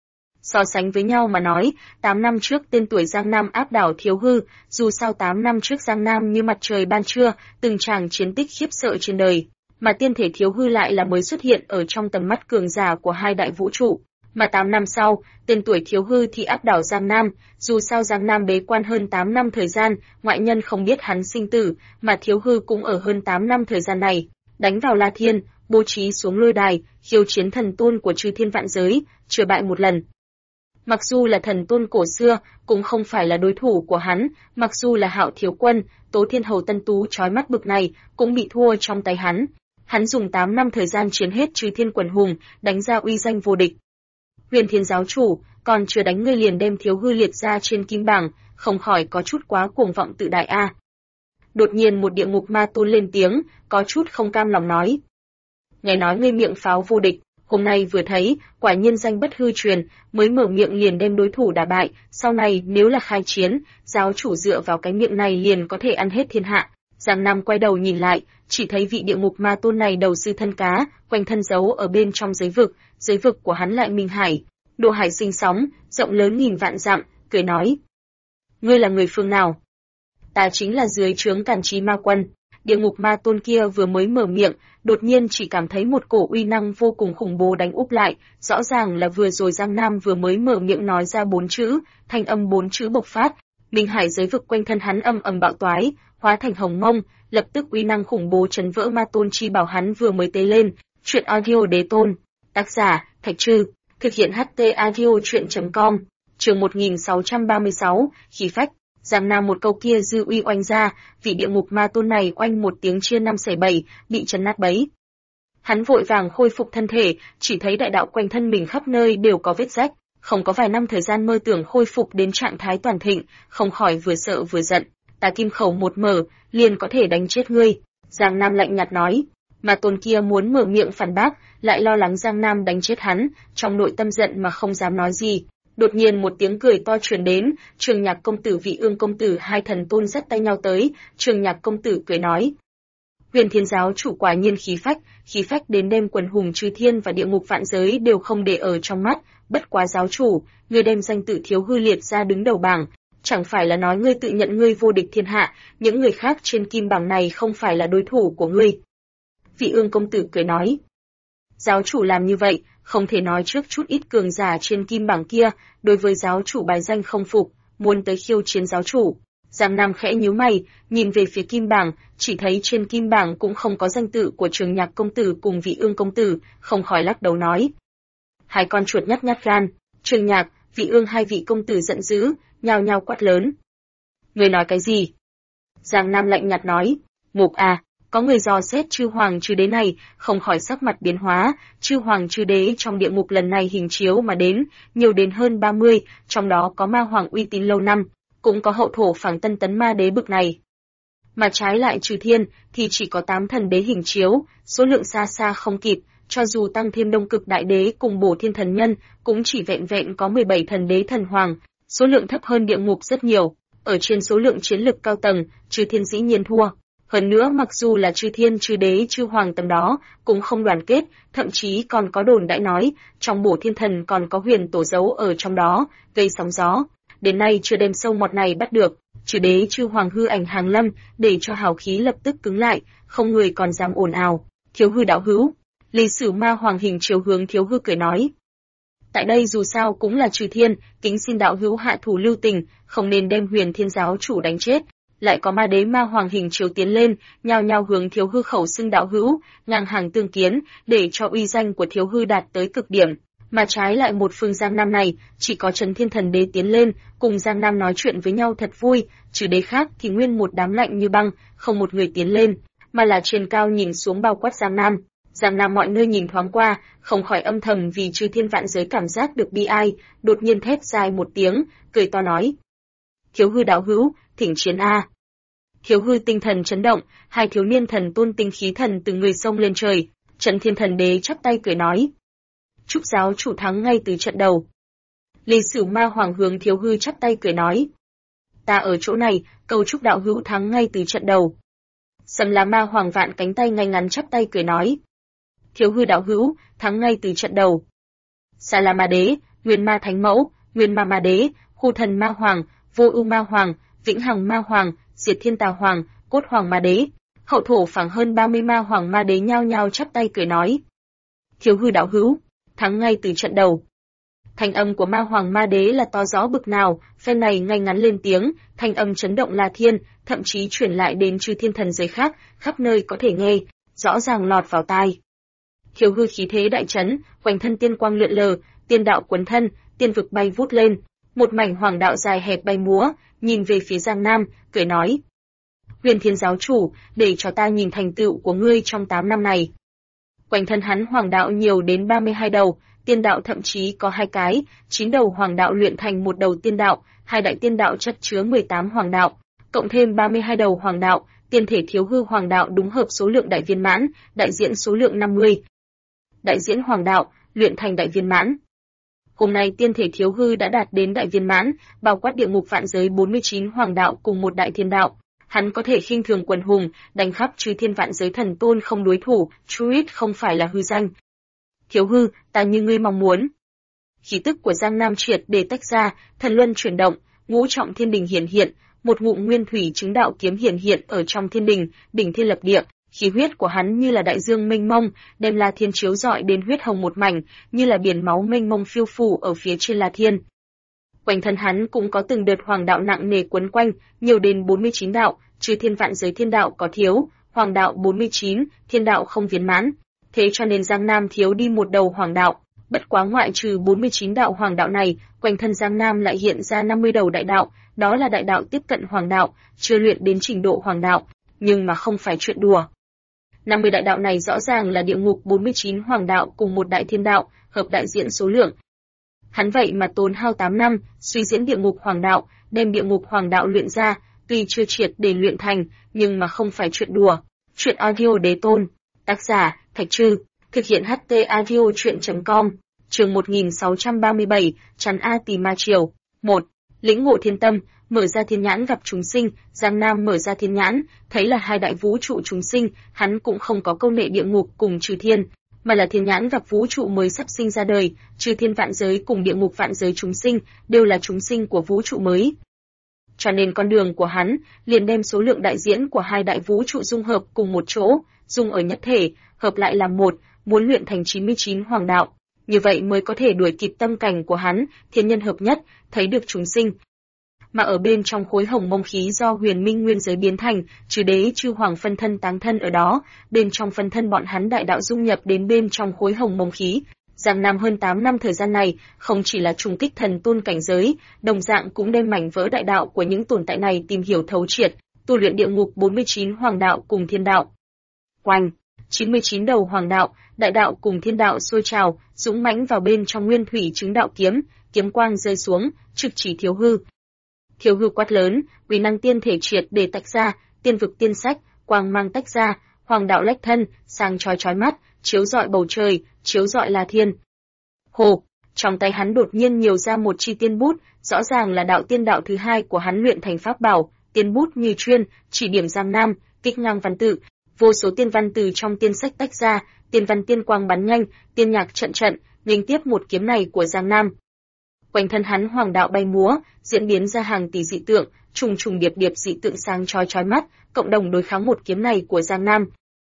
So sánh với nhau mà nói, 8 năm trước tên tuổi Giang Nam áp đảo Thiếu Hư, dù sao 8 năm trước Giang Nam như mặt trời ban trưa, từng tràng chiến tích khiếp sợ trên đời. mà tiên thể Thiếu Hư lại là mới xuất hiện ở trong tầm mắt cường giả của hai đại vũ trụ. Mà 8 năm sau, tên tuổi Thiếu Hư thì áp đảo Giang Nam, dù sao Giang Nam bế quan hơn 8 năm thời gian, ngoại nhân không biết hắn sinh tử, mà Thiếu Hư cũng ở hơn 8 năm thời gian này, đánh vào La Thiên, bố trí xuống lôi đài, khiêu chiến thần tôn của chư thiên vạn giới, chưa bại một lần. Mặc dù là thần tôn cổ xưa, cũng không phải là đối thủ của hắn, mặc dù là Hạo Thiếu Quân, Tố Thiên Hầu Tân Tú chói mắt bực này, cũng bị thua trong tay hắn. Hắn dùng 8 năm thời gian chiến hết chư thiên quần hùng, đánh ra uy danh vô địch. Huyền Thiên giáo chủ, còn chưa đánh ngươi liền đem Thiếu Hư liệt ra trên kim bảng, không khỏi có chút quá cuồng vọng tự đại a. Đột nhiên một địa ngục ma tôn lên tiếng, có chút không cam lòng nói. Nghe nói ngươi miệng pháo vô địch, hôm nay vừa thấy, quả nhiên danh bất hư truyền, mới mở miệng liền đem đối thủ đả bại, sau này nếu là khai chiến, giáo chủ dựa vào cái miệng này liền có thể ăn hết thiên hạ. Giang Nam quay đầu nhìn lại, chỉ thấy vị địa ngục ma tôn này đầu sư thân cá, quanh thân giấu ở bên trong giới vực của hắn lại minh hải, độ hải sinh sóng, rộng lớn nghìn vạn dặm, cười nói: "Ngươi là người phương nào?" "Ta chính là dưới trướng Càn Chí Ma Quân." Địa ngục ma tôn kia vừa mới mở miệng, đột nhiên chỉ cảm thấy một cổ uy năng vô cùng khủng bố đánh úp lại, rõ ràng là vừa rồi Giang Nam vừa mới mở miệng nói ra 4 chữ, thanh âm 4 chữ bộc phát, minh hải giới vực quanh thân hắn âm ầm bạo toái, hóa thành hồng mông, lập tức uy năng khủng bố chấn vỡ ma tôn chi bảo hắn vừa mới tế lên. Truyện audio đế tôn, tác giả Thạch Trư, thực hiện HT audio truyện.com, chương 1636, khí phách. Giang Nam một câu kia dư uy oanh ra, vị địa ngục ma tôn này oanh một tiếng chia 5 xẻ 7, bị chấn nát bấy. Hắn vội vàng khôi phục thân thể, chỉ thấy đại đạo quanh thân mình khắp nơi đều có vết rách, không có vài năm thời gian mơ tưởng khôi phục đến trạng thái toàn thịnh, không khỏi vừa sợ vừa giận. Ta kim khẩu một mở, liền có thể đánh chết ngươi. Giang Nam lạnh nhạt nói, mà tôn kia muốn mở miệng phản bác, lại lo lắng Giang Nam đánh chết hắn, trong nội tâm giận mà không dám nói gì. Đột nhiên một tiếng cười to truyền đến, Trường Nhạc công tử Vị Ương công tử hai thần tôn dắt tay nhau tới, Trường Nhạc công tử cười nói: Huyền Thiên giáo chủ quả nhiên khí phách đến đêm quần hùng chư thiên và địa ngục vạn giới đều không để ở trong mắt, bất quá giáo chủ, ngươi đem danh tự Thiếu Hư liệt ra đứng đầu bảng, chẳng phải là nói ngươi tự nhận ngươi vô địch thiên hạ, những người khác trên kim bảng này không phải là đối thủ của ngươi. Vị Ương công tử cười nói: Giáo chủ làm như vậy, không thể nói trước chút ít cường giả trên kim bảng kia, đối với giáo chủ bài danh không phục, muốn tới khiêu chiến giáo chủ. Giang Nam khẽ nhíu mày, nhìn về phía kim bảng, chỉ thấy trên kim bảng cũng không có danh tự của Trường Nhạc công tử cùng Vị Ương công tử, không khỏi lắc đầu nói: Hai con chuột nhát gan. Trường Nhạc, Vị Ương hai vị công tử giận dữ, nhao nhao quát lớn: Ngươi nói cái gì? Giang Nam lạnh nhạt nói: Mục à, có người dò xét chư hoàng chư đế này, không khỏi sắc mặt biến hóa, chư hoàng chư đế trong địa ngục lần này hình chiếu mà đến, nhiều đến hơn 30, trong đó có ma hoàng uy tín lâu năm, cũng có hậu thổ phảng tân tấn ma đế bực này. Mà trái lại trừ thiên, thì chỉ có 8 thần đế hình chiếu, số lượng xa xa không kịp, cho dù tăng thêm đông cực đại đế cùng bổ thiên thần nhân, cũng chỉ vẹn vẹn có 17 thần đế thần hoàng, số lượng thấp hơn địa ngục rất nhiều, ở trên số lượng chiến lực cao tầng, trừ thiên dĩ nhiên thua. Hơn nữa mặc dù là chư thiên chư đế chư hoàng tầm đó, cũng không đoàn kết, thậm chí còn có đồn đại nói, trong bổ thiên thần còn có huyền tổ giấu ở trong đó, gây sóng gió. Đến nay chưa đem sâu mọt này bắt được, chư đế chư hoàng hư ảnh hàng lâm, để cho hào khí lập tức cứng lại, không người còn dám ồn ào. Thiếu Hư đạo hữu, Lý Sử Ma hoàng hình chiếu hướng Thiếu Hư cười nói: Tại đây dù sao cũng là trừ thiên, kính xin đạo hữu hạ thủ lưu tình, không nên đem Huyền Thiên giáo chủ đánh chết. Lại có ma đế ma hoàng hình chiếu tiến lên, nhao nhao hướng Thiếu Hư khẩu xưng đạo hữu, ngang hàng tương kiến, để cho uy danh của Thiếu Hư đạt tới cực điểm. Mà trái lại một phương Giang Nam này, chỉ có Trấn Thiên thần đế tiến lên, cùng Giang Nam nói chuyện với nhau thật vui, trừ đế khác thì nguyên một đám lạnh như băng, không một người tiến lên, mà là trên cao nhìn xuống bao quát Giang Nam. Giang Nam mọi nơi nhìn thoáng qua, không khỏi âm thầm vì chư thiên vạn giới cảm giác được bi ai, đột nhiên thét dài một tiếng, cười to nói: Thiếu Hư đạo hữu, thỉnh chiến a! Thiếu Hư tinh thần chấn động, hai thiếu niên thần tôn tinh khí thần từ người sông lên trời. Trấn Thiên thần đế chắp tay cười nói: Chúc giáo chủ thắng ngay từ trận đầu. Lý Sử Ma hoàng hướng Thiếu Hư chắp tay cười nói: Ta ở chỗ này, cầu chúc đạo hữu thắng ngay từ trận đầu. Sầm La Ma hoàng vạn cánh tay ngay ngắn chắp tay cười nói: Thiếu Hư đạo hữu, thắng ngay từ trận đầu. Sa La Ma đế, Nguyên Ma thánh mẫu, Nguyên Ma ma đế, Khu thần ma hoàng, Vô ưu ma hoàng, Vĩnh hằng ma hoàng, Diệt thiên tà hoàng, Cốt hoàng ma đế, Hậu thổ phẳng hơn 30 ma hoàng ma đế nhao nhao chắp tay cười nói. Thiếu hư đạo hữu, thắng ngay từ trận đầu. Thanh âm của ma hoàng ma đế là to rõ bực nào, phen này ngay ngắn lên tiếng, thanh âm chấn động La Thiên, thậm chí truyền lại đến chư thiên thần giới khác, khắp nơi có thể nghe, rõ ràng lọt vào tai. Thiếu hư khí thế đại chấn, quanh thân tiên quang lượn lờ, tiên đạo quấn thân, tiên vực bay vút lên, một mảnh hoàng đạo dài hẹp bay múa, nhìn về phía Giang Nam, cười nói: Huyền Thiên giáo chủ, để cho ta nhìn thành tựu của ngươi trong 8 năm này. Quanh thân hắn hoàng đạo nhiều đến 32 đầu, tiên đạo thậm chí có 2 cái, 9 đầu hoàng đạo luyện thành một đầu tiên đạo, 2 đại tiên đạo chất chứa 18 hoàng đạo, cộng thêm 32 đầu hoàng đạo, tiên thể thiếu hư hoàng đạo đúng hợp số lượng đại viên mãn, đại diễn số lượng 50. Đại diễn hoàng đạo, luyện thành đại viên mãn. Hôm nay tiên thể thiếu hư đã đạt đến đại viên mãn, bao quát địa ngục vạn giới 49 hoàng đạo cùng một đại thiên đạo. Hắn có thể khinh thường quần hùng, đánh khắp chư thiên vạn giới thần tôn không đối thủ, truýt không phải là hư danh. Thiếu hư, ta như ngươi mong muốn. Khí tức của Giang Nam triệt để tách ra, thần luân chuyển động, ngũ trọng thiên đình hiển hiện, một ngụm nguyên thủy chứng đạo kiếm hiển hiện ở trong thiên đình, đỉnh thiên lập địa. Khí huyết của hắn như là đại dương mênh mông, đem La Thiên chiếu rọi đến huyết hồng một mảnh, như là biển máu mênh mông phiêu phù ở phía trên La Thiên. Quanh thân hắn cũng có từng đợt hoàng đạo nặng nề quấn quanh, nhiều đến 49 đạo, trừ thiên vạn giới thiên đạo có thiếu, hoàng đạo 49, thiên đạo không viên mãn. Thế cho nên Giang Nam thiếu đi một đầu hoàng đạo, bất quá ngoại trừ 49 đạo hoàng đạo này, quanh thân Giang Nam lại hiện ra 50 đầu đại đạo, đó là đại đạo tiếp cận hoàng đạo, chưa luyện đến trình độ hoàng đạo, nhưng mà không phải chuyện đùa. 50 đại đạo này rõ ràng là địa ngục 49 hoàng đạo cùng một đại thiên đạo, hợp đại diện số lượng. Hắn vậy mà tốn hao 8 năm, suy diễn địa ngục hoàng đạo, đem địa ngục hoàng đạo luyện ra, tuy chưa triệt để luyện thành, nhưng mà không phải chuyện đùa. Chuyện audio đế tôn, tác giả, Thạch Trư, thực hiện HT audio chuyện.com, chương 1637, Chắn A Tỳ Ma Triều. 1. Lĩnh ngộ thiên tâm, mở ra thiên nhãn gặp chúng sinh, Giang Nam mở ra thiên nhãn, thấy là 2 đại vũ trụ chúng sinh, hắn cũng không có câu nệ địa ngục cùng trừ thiên, mà là thiên nhãn gặp vũ trụ mới sắp sinh ra đời, trừ thiên vạn giới cùng địa ngục vạn giới chúng sinh, đều là chúng sinh của vũ trụ mới. Cho nên con đường của hắn liền đem số lượng đại diễn của 2 đại vũ trụ dung hợp cùng một chỗ, dung ở nhất thể, hợp lại làm một, muốn luyện thành 99 hoàng đạo. Như vậy mới có thể đuổi kịp tâm cảnh của hắn, thiên nhân hợp nhất, thấy được chúng sinh. Mà ở bên trong khối hồng mông khí do huyền minh nguyên giới biến thành, chư đế chư hoàng phân thân táng thân ở đó, bên trong phân thân bọn hắn đại đạo dung nhập đến bên trong khối hồng mông khí. Giang Nam hơn 8 năm thời gian này, không chỉ là trùng kích thần tôn cảnh giới, đồng dạng cũng đem mảnh vỡ đại đạo của những tồn tại này tìm hiểu thấu triệt, tu luyện địa ngục 49 hoàng đạo cùng thiên đạo. Oanh, 99 đầu hoàng đạo, đại đạo cùng thiên đạo sôi trào, dũng mãnh vào bên trong nguyên thủy chứng đạo kiếm, kiếm quang rơi xuống, trực chỉ thiếu hư. Thiếu hư quát lớn, uy năng tiên thể triệt để tách ra, tiên vực tiên sách, quang mang tách ra, hoàng đạo lách thân, sáng chói chói mắt, chiếu rọi bầu trời, chiếu rọi La Thiên. Hồ, trong tay hắn đột nhiên nhiều ra một chi tiên bút, rõ ràng là đạo tiên đạo thứ 2 của hắn luyện thành pháp bảo, tiên bút như chuyên, chỉ điểm Giang Nam, kích ngang văn tự, vô số tiên văn từ trong tiên sách tách ra, tiên văn tiên quang bắn nhanh, tiên nhạc trận trận, nghênh tiếp một kiếm này của Giang Nam. Quanh thân hắn hoàng đạo bay múa, diễn biến ra hàng tỷ dị tượng, trùng trùng điệp điệp dị tượng sáng chói chói mắt, cộng đồng đối kháng một kiếm này của Giang Nam.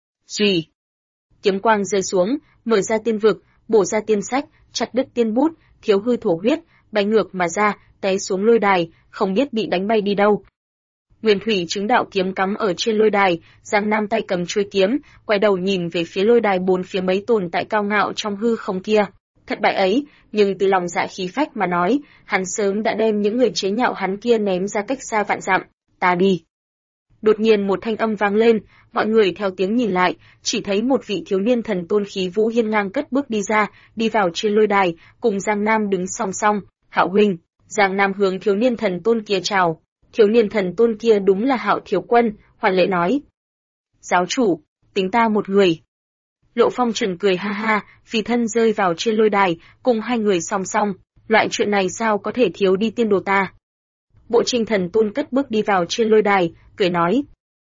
Rì, kiếm quang rơi xuống, mở ra tiên vực, bổ ra tiên sách, chặt đứt tiên bút, thiếu hư thổ huyết, bay ngược mà ra, té xuống lôi đài, không biết bị đánh bay đi đâu. Nguyên thủy chứng đạo kiếm cắm ở trên lôi đài, Giang Nam tay cầm chuôi kiếm, quay đầu nhìn về phía lôi đài bốn phía mấy tồn tại cao ngạo trong hư không kia. Thất bại ấy, nhưng từ lòng dạ khí phách mà nói, hắn sớm đã đem những người chế nhạo hắn kia ném ra cách xa vạn dặm. Ta đi. Đột nhiên một thanh âm vang lên, mọi người theo tiếng nhìn lại, chỉ thấy một vị thiếu niên thần tôn khí vũ hiên ngang cất bước đi ra, đi vào trên lôi đài, cùng Giang Nam đứng song song. Hạo huynh. Giang Nam hướng thiếu niên thần tôn kia chào. Thiếu niên thần tôn kia đúng là Hạo thiếu quân, hoàn lễ nói. Giáo chủ, tính ta một người. Lộ Phong Trần cười ha ha, vì thân rơi vào trên lôi đài, cùng hai người song song, loại chuyện này sao có thể thiếu đi tiên đồ ta. Bộ Trinh thần tôn cất bước đi vào trên lôi đài, cười nói.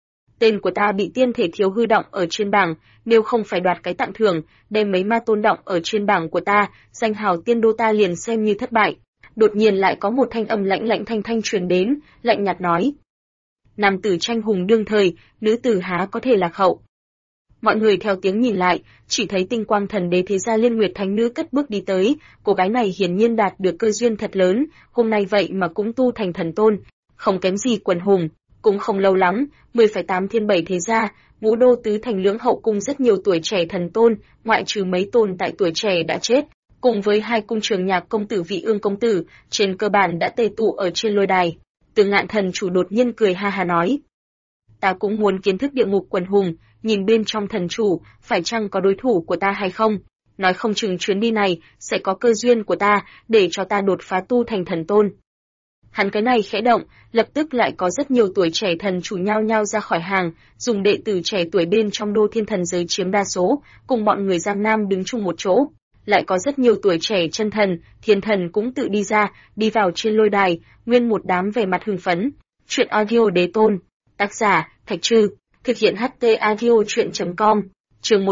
Tên của ta bị tiên thể thiếu hư động ở trên bảng, nếu không phải đoạt cái tặng thưởng, đem mấy ma tôn động ở trên bảng của ta, danh hào tiên đô ta liền xem như thất bại. Đột nhiên lại có một thanh âm lạnh lạnh thanh thanh truyền đến, lạnh nhạt nói. nam tử tranh hùng đương thời, nữ tử há có thể lạc hậu. Mọi người theo tiếng nhìn lại, chỉ thấy Tinh Quang Thần Đế thế gia Liên Nguyệt Thánh Nữ cất bước đi tới, cô gái này hiển nhiên đạt được cơ duyên thật lớn, hôm nay vậy mà cũng tu thành thần tôn, không kém gì Quần Hùng, cũng không lâu lắm, 10,8 thiên 7 thế gia, ngũ đô tứ thành lưỡng hậu cung rất nhiều tuổi trẻ thần tôn, ngoại trừ mấy tồn tại tuổi trẻ đã chết, cùng với hai cung trường nhạc công tử Vị Ương công tử, trên cơ bản đã tề tụ ở trên lôi đài. Từ Ngạn Thần chủ đột nhiên cười ha ha nói: "Ta cũng muốn kiến thức địa ngục Quần Hùng, nhìn bên trong thần chủ, phải chăng có đối thủ của ta hay không? Nói không chừng chuyến đi này sẽ có cơ duyên của ta, để cho ta đột phá tu thành thần tôn." Hắn cái này khẽ động, lập tức lại có rất nhiều tuổi trẻ thần chủ nhao nhao ra khỏi hàng, dùng đệ tử trẻ tuổi bên trong đô thiên thần giới chiếm đa số, cùng bọn người Giang Nam đứng chung một chỗ. Lại có rất nhiều tuổi trẻ chân thần, thiên thần cũng tự đi ra, đi vào trên lôi đài, nguyên một đám vẻ mặt hưng phấn. Chuyện audio đế tôn, tác giả, Thạch Trư, thực hiện HT audio chuyện.com, chương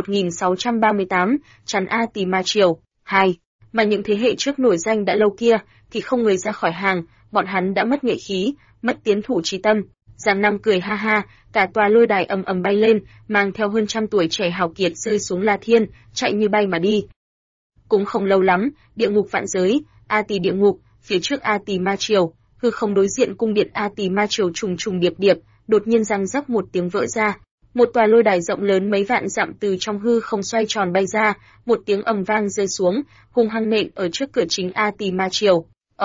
1638, Chắn A Tỳ Ma Triều, 2. Mà những thế hệ trước nổi danh đã lâu kia, thì không người ra khỏi hàng, bọn hắn đã mất nghệ khí, mất tiến thủ trí tâm. Giang Nam cười ha ha, cả tòa lôi đài ầm ầm bay lên, mang theo hơn trăm tuổi trẻ hào kiệt rơi xuống La Thiên, chạy như bay mà đi. Cũng không lâu lắm, địa ngục vạn giới, A Tỳ địa ngục, phía trước A Tỳ Ma Triều, hư không đối diện cung điện A Tỳ Ma Triều trùng trùng điệp điệp, đột nhiên răng rắc một tiếng vỡ ra. Một tòa lôi đài rộng lớn mấy vạn dặm từ trong hư không xoay tròn bay ra, một tiếng ầm vang rơi xuống, hung hăng nện ở trước cửa chính A Tỳ Ma Triều.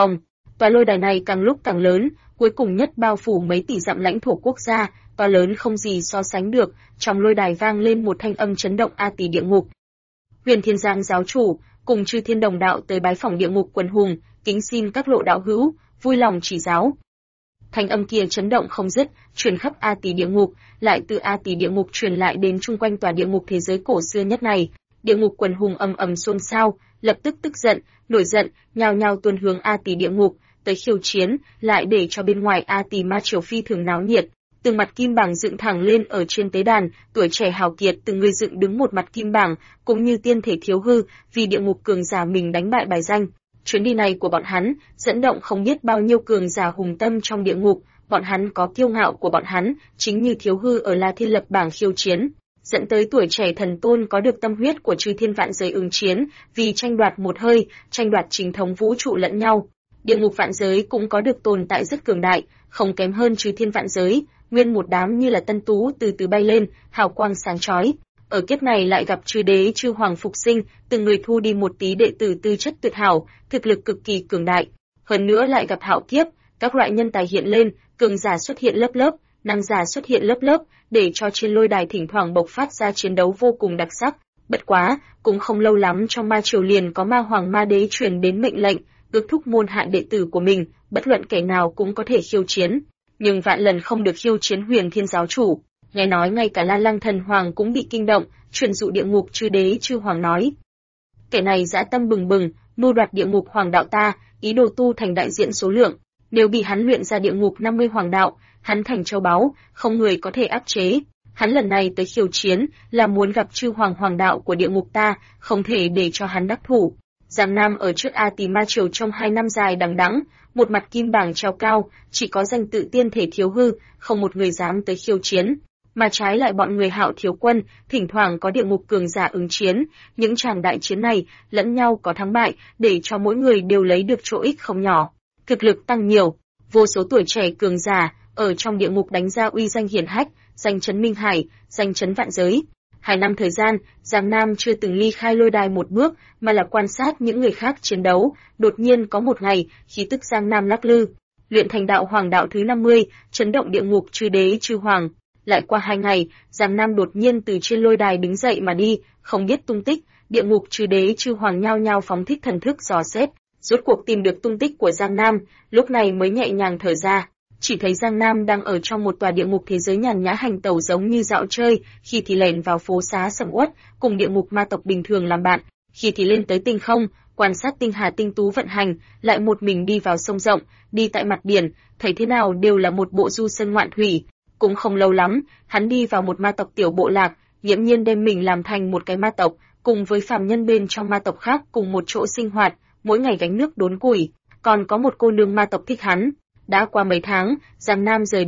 Tòa lôi đài này càng lúc càng lớn, cuối cùng nhất bao phủ mấy tỷ dặm lãnh thổ quốc gia, to lớn không gì so sánh được, trong lôi đài vang lên một thanh âm chấn động A Tỳ địa ngục. Huyền Thiên Giang giáo chủ, cùng chư thiên đồng đạo tới bái phỏng địa ngục Quần Hùng, kính xin các lộ đạo hữu, vui lòng chỉ giáo. Thanh âm kia chấn động không dứt, truyền khắp A Tỳ địa ngục, lại từ A Tỳ địa ngục truyền lại đến chung quanh tòa địa ngục thế giới cổ xưa nhất này. Địa ngục Quần Hùng ầm ầm xôn xao, lập tức tức giận, nổi giận, nhao nhao tuôn hướng A Tỳ địa ngục, tới khiêu chiến, lại để cho bên ngoài A Tỳ Ma Triều phi thường náo nhiệt. Từng mặt kim bảng dựng thẳng lên ở trên tế đàn, tuổi trẻ hào kiệt từng người dựng đứng một mặt kim bảng, cũng như tiên thể thiếu hư, vì địa ngục cường giả mình đánh bại bài danh. Chuyến đi này của bọn hắn, dẫn động không biết bao nhiêu cường giả hùng tâm trong địa ngục, bọn hắn có kiêu ngạo của bọn hắn, chính như thiếu hư ở La Thiên lập bảng khiêu chiến, dẫn tới tuổi trẻ thần tôn có được tâm huyết của chư thiên vạn giới ứng chiến, vì tranh đoạt một hơi, tranh đoạt chính thống vũ trụ lẫn nhau. Địa ngục vạn giới cũng có được tồn tại rất cường đại, không kém hơn chư thiên vạn giới, nguyên một đám như là tân tú từ từ bay lên, hào quang sáng chói. Ở kiếp này lại gặp chư đế chư hoàng phục sinh, từng người thu đi một tí đệ tử tư chất tuyệt hảo, thực lực cực kỳ cường đại. Hơn nữa lại gặp hạo kiếp, các loại nhân tài hiện lên, cường giả xuất hiện lớp lớp, năng giả xuất hiện lớp lớp, để cho trên lôi đài thỉnh thoảng bộc phát ra chiến đấu vô cùng đặc sắc. Bất quá, cũng không lâu lắm trong ma triều liền có ma hoàng ma đế truyền đến mệnh lệnh, ước thúc môn hạ đệ tử của mình, bất luận kẻ nào cũng có thể khiêu chiến, nhưng vạn lần không được khiêu chiến Huyền Thiên giáo chủ. Nghe nói ngay cả La Lăng thần hoàng cũng bị kinh động, truyền dụ địa ngục chư đế chư hoàng nói: kẻ này dã tâm bừng bừng, mưu đoạt địa ngục hoàng đạo ta, ý đồ tu thành đại diện số lượng, nếu bị hắn luyện ra địa ngục 50 hoàng đạo, hắn thành châu báu, không người có thể áp chế. Hắn lần này tới khiêu chiến là muốn gặp chư hoàng hoàng đạo của địa ngục ta, không thể để cho hắn đắc thủ. Giang Nam ở trước A Tỳ Ma Triều trong 2 năm dài đằng đẵng, một mặt kim bảng treo cao, chỉ có danh tự tiên thể thiếu hư, không một người dám tới khiêu chiến. Mà trái lại bọn người Hạo thiếu quân, thỉnh thoảng có địa ngục cường giả ứng chiến, những tràng đại chiến này lẫn nhau có thắng bại, để cho mỗi người đều lấy được chỗ ích không nhỏ. Thực lực tăng nhiều, vô số tuổi trẻ cường giả ở trong địa ngục đánh ra uy danh hiển hách, danh chấn Minh Hải, danh chấn vạn giới. 2 năm thời gian, Giang Nam chưa từng ly khai lôi đài một bước, mà là quan sát những người khác chiến đấu. Đột nhiên có một ngày, khí tức Giang Nam lắc lư, luyện thành đạo hoàng đạo thứ 50, chấn động địa ngục chư đế chư hoàng. Lại qua 2 ngày, Giang Nam đột nhiên từ trên lôi đài đứng dậy mà đi, không biết tung tích. Địa ngục chư đế chư hoàng nhao nhao phóng thích thần thức dò xét, rốt cuộc tìm được tung tích của Giang Nam, lúc này mới nhẹ nhàng thở ra. Chỉ thấy Giang Nam đang ở trong một tòa địa ngục thế giới nhàn nhã hành tẩu giống như dạo chơi, khi thì lẻn vào phố xá sầm uất, cùng địa ngục ma tộc bình thường làm bạn, khi thì lên tới tinh không, quan sát tinh hà tinh tú vận hành, lại một mình đi vào sông rộng, đi tại mặt biển, thấy thế nào đều là một bộ du sơn ngoạn thủy. Cũng không lâu lắm, hắn đi vào một ma tộc tiểu bộ lạc, nghiễm nhiên đem mình làm thành một cái ma tộc, cùng với phàm nhân bên trong ma tộc khác cùng một chỗ sinh hoạt, mỗi ngày gánh nước đốn củi, còn có một cô nương ma tộc thích hắn. Đã qua mấy tháng, Giang Nam rời đi,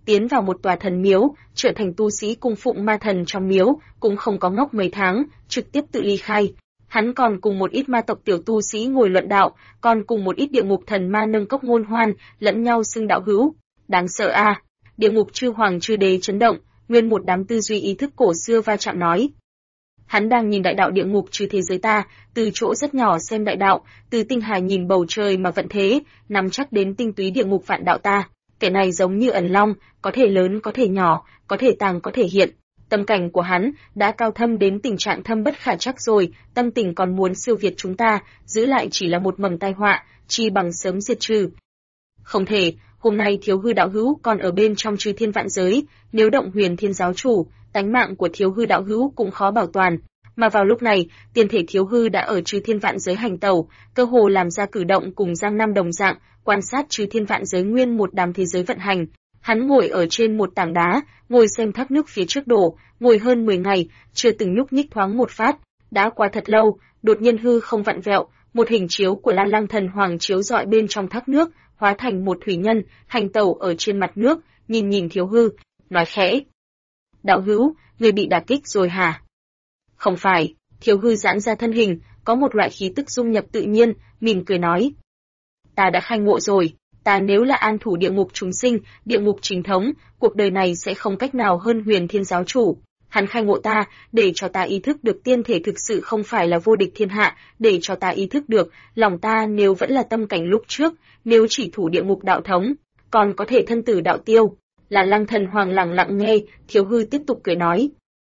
tiến vào một tòa thần miếu, trở thành tu sĩ cung phụng ma thần trong miếu, cũng không có ngốc mấy tháng, trực tiếp tự ly khai. Hắn còn cùng một ít ma tộc tiểu tu sĩ ngồi luận đạo, còn cùng một ít địa ngục thần ma nâng cốc ngôn hoan, lẫn nhau xưng đạo hữu. Đáng sợ a! Địa ngục chư hoàng chư đế chấn động, nguyên một đám tư duy ý thức cổ xưa va chạm nói. Hắn đang nhìn đại đạo địa ngục trừ thế giới ta, từ chỗ rất nhỏ xem đại đạo, từ tinh hải nhìn bầu trời mà vận thế, nắm chắc đến tinh túy địa ngục vạn đạo ta. Kẻ này giống như ẩn long, có thể lớn có thể nhỏ, có thể tàng có thể hiện. Tâm cảnh của hắn đã cao thâm đến tình trạng thâm bất khả trắc rồi, tâm tình còn muốn siêu việt chúng ta, giữ lại chỉ là một mầm tai họa, chi bằng sớm diệt trừ. Không thể, hôm nay Thiếu Hư đạo hữu còn ở bên trong chư thiên vạn giới, nếu động Huyền Thiên giáo chủ, tánh mạng của Thiếu Hư đạo hữu cũng khó bảo toàn. Mà vào lúc này, tiền thể Thiếu Hư đã ở chư thiên vạn giới hành tẩu, cơ hồ làm ra cử động cùng Giang Nam đồng dạng, quan sát chư thiên vạn giới nguyên một đám thế giới vận hành. Hắn ngồi ở trên một tảng đá, ngồi xem thác nước phía trước đổ, ngồi hơn 10 ngày, chưa từng nhúc nhích thoáng một phát. Đã qua thật lâu, đột nhiên hư không vặn vẹo, một hình chiếu của La Lăng Thần Hoàng chiếu rọi bên trong thác nước, hóa thành một thủy nhân, hành tẩu ở trên mặt nước, nhìn Thiếu Hư, nói khẽ: "Đạo hữu, người bị đả kích rồi hả?" "Không phải." Thiếu Hư giãn ra thân hình, có một loại khí tức dung nhập tự nhiên, mỉm cười nói: "Ta đã khai ngộ rồi. Ta nếu là an thủ địa ngục chúng sinh, địa ngục chính thống, cuộc đời này sẽ không cách nào hơn Huyền Thiên giáo chủ. Hắn khai ngộ ta, để cho ta ý thức được tiên thể thực sự không phải là vô địch thiên hạ, để cho ta ý thức được, lòng ta nếu vẫn là tâm cảnh lúc trước, nếu chỉ thủ địa ngục đạo thống, còn có thể thân tử đạo tiêu." Là Lăng Thần Hoàng lặng lặng nghe, Thiếu Hư tiếp tục cười nói.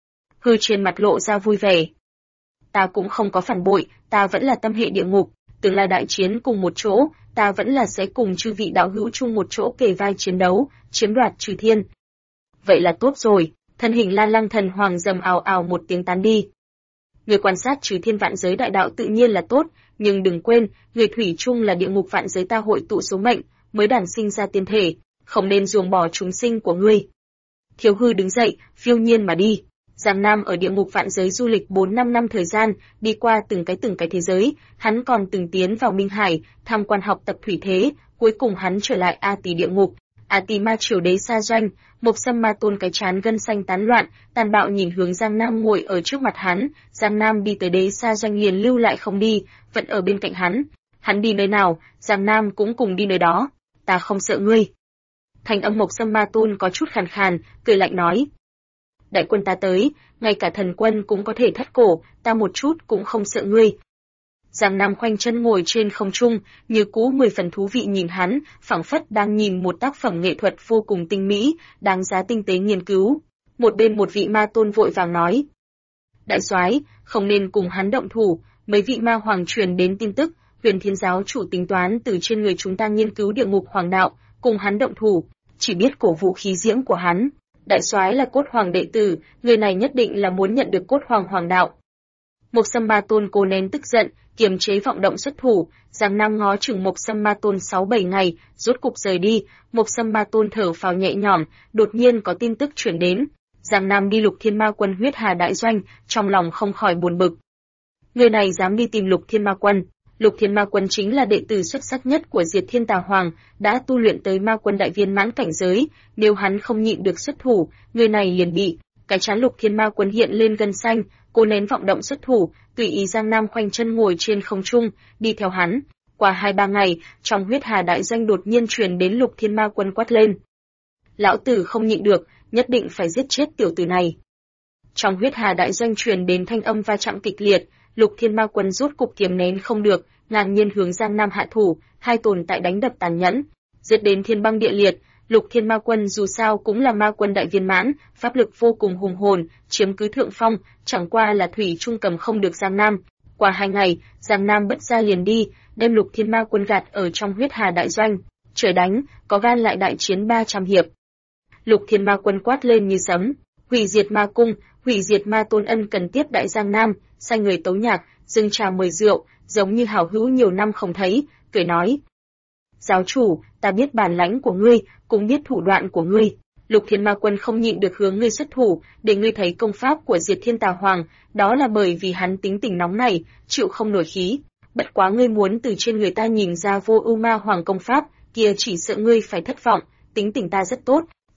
Hư trên mặt lộ ra vui vẻ. "Ta cũng không có phản bội, ta vẫn là tâm hệ địa ngục, tương lai đại chiến cùng một chỗ, ta vẫn là sẽ cùng chư vị đạo hữu chung một chỗ kề vai chiến đấu, chiếm đoạt trừ thiên." "Vậy là tốt rồi." Thân hình La Lăng Thần Hoàng rầm ào ào một tiếng tán đi. Người quan sát trừ thiên vạn giới đại đạo tự nhiên là tốt, nhưng đừng quên, người thủy chung là địa ngục vạn giới ta hội tụ số mệnh, mới đản sinh ra tiên thể, không nên ruồng bỏ chúng sinh của ngươi. Thiếu Hư đứng dậy, phiêu nhiên mà đi. Giang Nam ở địa ngục vạn giới du lịch 4-5 năm thời gian, đi qua từng cái thế giới, hắn còn từng tiến vào Minh Hải, tham quan học tập thủy thế, cuối cùng hắn trở lại A Tỳ địa ngục. A Tỳ ma triều đế sa doanh, Mộc Sâm ma tôn cái trán gân xanh tán loạn, tàn bạo nhìn hướng Giang Nam ngồi ở trước mặt hắn, Giang Nam đi tới đế sa doanh liền lưu lại không đi, vẫn ở bên cạnh hắn. Hắn đi nơi nào, Giang Nam cũng cùng đi nơi đó. "Ta không sợ ngươi." Thanh âm Mộc Sâm ma tôn có chút khàn khàn, cười lạnh nói: "Đại quân ta tới, ngay cả thần quân cũng có thể thắt cổ, ta một chút cũng không sợ ngươi." Giang Nam khoanh chân ngồi trên không trung, như cũ 10 phần thú vị nhìn hắn, phảng phất đang nhìn một tác phẩm nghệ thuật vô cùng tinh mỹ, đáng giá tinh tế nghiên cứu. Một bên một vị ma tôn vội vàng nói: "Đại soái, không nên cùng hắn động thủ." Mấy vị ma hoàng truyền đến tin tức, Huyền Thiên giáo chủ tính toán từ trên người chúng ta nghiên cứu địa ngục hoàng đạo, cùng hắn động thủ, chỉ biết cổ vũ khí diễm của hắn. Đại soái là cốt hoàng đệ tử, người này nhất định là muốn nhận được cốt hoàng hoàng đạo. Mộc Sâm ma tôn cố nén tức giận, kiềm chế vọng động xuất thủ. Giang Nam ngó chừng Mộc Sâm ma tôn 6-7 ngày, rốt cục rời đi. Mộc Sâm ma tôn thở phào nhẹ nhõm, đột nhiên có tin tức chuyển đến. Giang Nam đi Lục Thiên Ma Quân huyết hà đại doanh, trong lòng không khỏi buồn bực. Người này dám đi tìm Lục Thiên Ma Quân. Lục Thiên Ma Quân chính là đệ tử xuất sắc nhất của Diệt Thiên Tà Hoàng, đã tu luyện tới ma quân đại viên mãn cảnh giới, nếu hắn không nhịn được xuất thủ, người này liền bị. Cái trán Lục Thiên Ma Quân hiện lên gân xanh, cố nén vọng động xuất thủ, tùy ý Giang Nam khoanh chân ngồi trên không trung, đi theo hắn. Qua 2-3 ngày, trong huyết hà đại doanh đột nhiên truyền đến Lục Thiên Ma Quân quát lên: "Lão tử không nhịn được, nhất định phải giết chết tiểu tử này." Trong huyết hà đại doanh truyền đến thanh âm va chạm kịch liệt, Lục Thiên Ma Quân rút cục kiềm nén không được, ngang nhiên hướng Giang Nam hạ thủ, hai tồn tại đánh đập tàn nhẫn, giết đến thiên băng địa liệt. Lục Thiên Ma Quân dù sao cũng là ma quân đại viên mãn, pháp lực vô cùng hùng hồn, chiếm cứ thượng phong, chẳng qua là thủy trung cầm không được Giang Nam. Qua 2 ngày, Giang Nam bất ra liền đi, đem Lục Thiên Ma Quân gạt ở trong huyết hà đại doanh. Trời đánh, có gan lại đại chiến 300 hiệp. Lục Thiên Ma Quân quát lên như sấm: "Hủy diệt ma cung, hủy diệt ma tôn ân cần tiếp đại Giang Nam." Sai người tấu nhạc, dâng trà mời rượu, giống như hảo hữu nhiều năm không thấy, cười nói: "Giáo chủ, ta biết bản lãnh của ngươi, cũng biết thủ đoạn của ngươi. Lục Thiên Ma Quân không nhịn được hướng ngươi xuất thủ, để ngươi thấy công pháp của Diệt Thiên Tà Hoàng, đó là bởi vì hắn tính tình nóng này, chịu không nổi khí. Bất quá ngươi muốn từ trên người ta nhìn ra Vô Ưu Ma Hoàng công pháp, kia chỉ sợ ngươi phải thất vọng, tính tình ta rất tốt,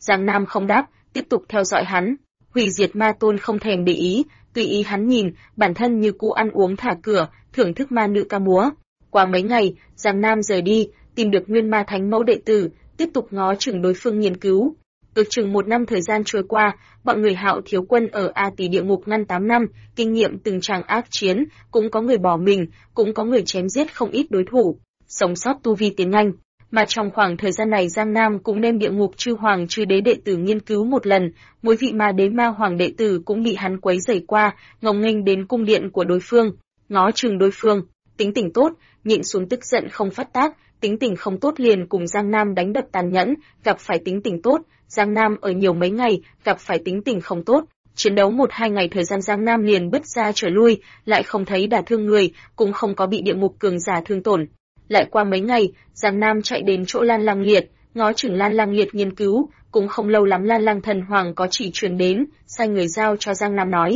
Giang Nam không đáp, tiếp tục theo dõi hắn. Hủy diệt ma tôn không thèm để ý, tùy ý hắn nhìn, bản thân như cũ ăn uống thả cửa, thưởng thức ma nữ ca múa. Qua mấy ngày, Giang Nam rời đi, tìm được Nguyên Ma Thánh Mẫu đệ tử, tiếp tục ngó chừng đối phương nghiên cứu. Ước chừng 1 năm thời gian trôi qua, bọn người Hạo Thiếu Quân ở A Tỷ địa ngục ngăn 8 năm, kinh nghiệm từng tràng ác chiến, cũng có người bỏ mình, cũng có người chém giết không ít đối thủ, sống sót tu vi tiến nhanh. Mà trong khoảng thời gian này Giang Nam cũng đem địa ngục chư hoàng chư đế đệ tử nghiên cứu một lần, mỗi vị ma đế ma hoàng đệ tử cũng bị hắn quấy rầy qua, ngông nghênh đến cung điện của đối phương, ngó chừng đối phương, tính tình tốt, nhịn xuống tức giận không phát tác, tính tình không tốt liền cùng Giang Nam đánh đập tàn nhẫn, gặp phải tính tình tốt, Giang Nam ở nhiều mấy ngày, gặp phải tính tình không tốt, chiến đấu 1-2 ngày thời gian Giang Nam liền bứt ra trở lui, lại không thấy đả thương người, cũng không có bị địa ngục cường giả thương tổn. Lại qua mấy ngày, Giang Nam chạy đến chỗ Lan Lang Liệt, ngó chừng Lan Lang Liệt nghiên cứu, cũng không lâu lắm Lan Lang Thần Hoàng có chỉ truyền đến, sai người giao cho Giang Nam nói.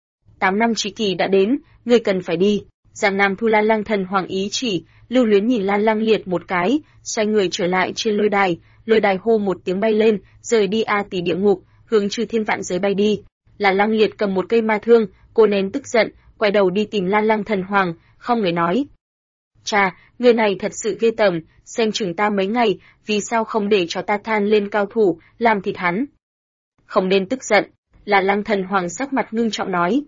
8 năm chí kỳ đã đến, ngươi cần phải đi. Giang Nam thu Lan Lang Thần Hoàng ý chỉ, lưu luyến nhìn Lan Lang Liệt một cái, xoay người trở lại trên lôi đài hô một tiếng bay lên, rời đi A Tỷ địa ngục, hướng Chư Thiên Vạn Giới bay đi. Lan Lang Liệt cầm một cây ma thương, cô nén tức giận, quay đầu đi tìm Lan Lang Thần Hoàng, không người nói. Chà, người này thật sự ghê tởm, xem chừng ta mấy ngày, vì sao không để cho ta than lên cao thủ, làm thịt hắn. Không nên tức giận, Lan Lang Thần Hoàng sắc mặt ngưng trọng nói.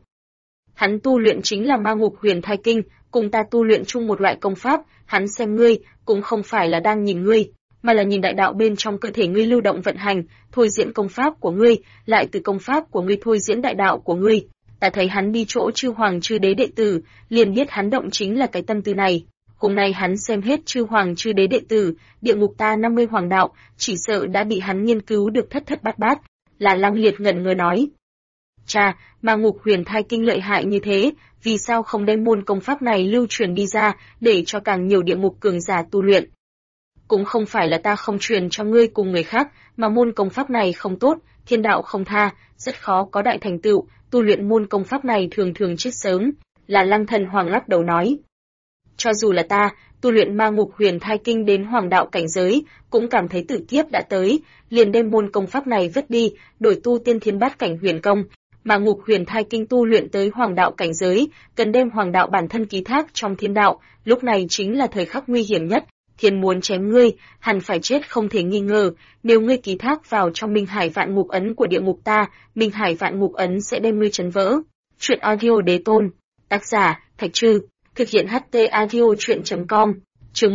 Hắn tu luyện chính là Ma Ngục Huyền Thai Kinh, cùng ta tu luyện chung một loại công pháp, hắn xem ngươi, cũng không phải là đang nhìn ngươi, mà là nhìn đại đạo bên trong cơ thể ngươi lưu động vận hành, thôi diễn công pháp của ngươi, lại từ công pháp của ngươi thôi diễn đại đạo của ngươi. Ta thấy hắn đi chỗ chư hoàng chư đế đệ tử, liền biết hắn động chính là cái tâm tư này. Hôm nay hắn xem hết chư hoàng chư đế đệ tử, địa ngục ta 50 hoàng đạo, chỉ sợ đã bị hắn nghiên cứu được thất thất bát bát. Là Lăng Liệt ngẩn ngơ nói. Cha, Ma Ngục Huyền Thai Kinh lợi hại như thế, vì sao không đem môn công pháp này lưu truyền đi ra, để cho càng nhiều địa ngục cường giả tu luyện? Cũng không phải là ta không truyền cho ngươi cùng người khác, mà môn công pháp này không tốt, thiên đạo không tha, rất khó có đại thành tựu, tu luyện môn công pháp này thường thường chết sớm. Là Lăng Thần Hoàng lắc đầu nói. Cho dù là ta, tu luyện Ma Ngục Huyền Thai Kinh đến hoàng đạo cảnh giới, cũng cảm thấy tử kiếp đã tới, liền đem môn công pháp này vứt đi, đổi tu tiên thiên bát cảnh huyền công. Ma Ngục Huyền Thai Kinh tu luyện tới hoàng đạo cảnh giới, cần đem hoàng đạo bản thân ký thác trong thiên đạo, lúc này chính là thời khắc nguy hiểm nhất. Thiên muốn chém ngươi, hẳn phải chết không thể nghi ngờ, nếu ngươi ký thác vào trong Minh Hải Vạn Ngục Ấn của địa ngục ta, Minh Hải Vạn Ngục Ấn sẽ đem ngươi chấn vỡ. Truyện audio Đế Tôn, tác giả Thạch Trư, thực hiện HT audio truyện.com, chương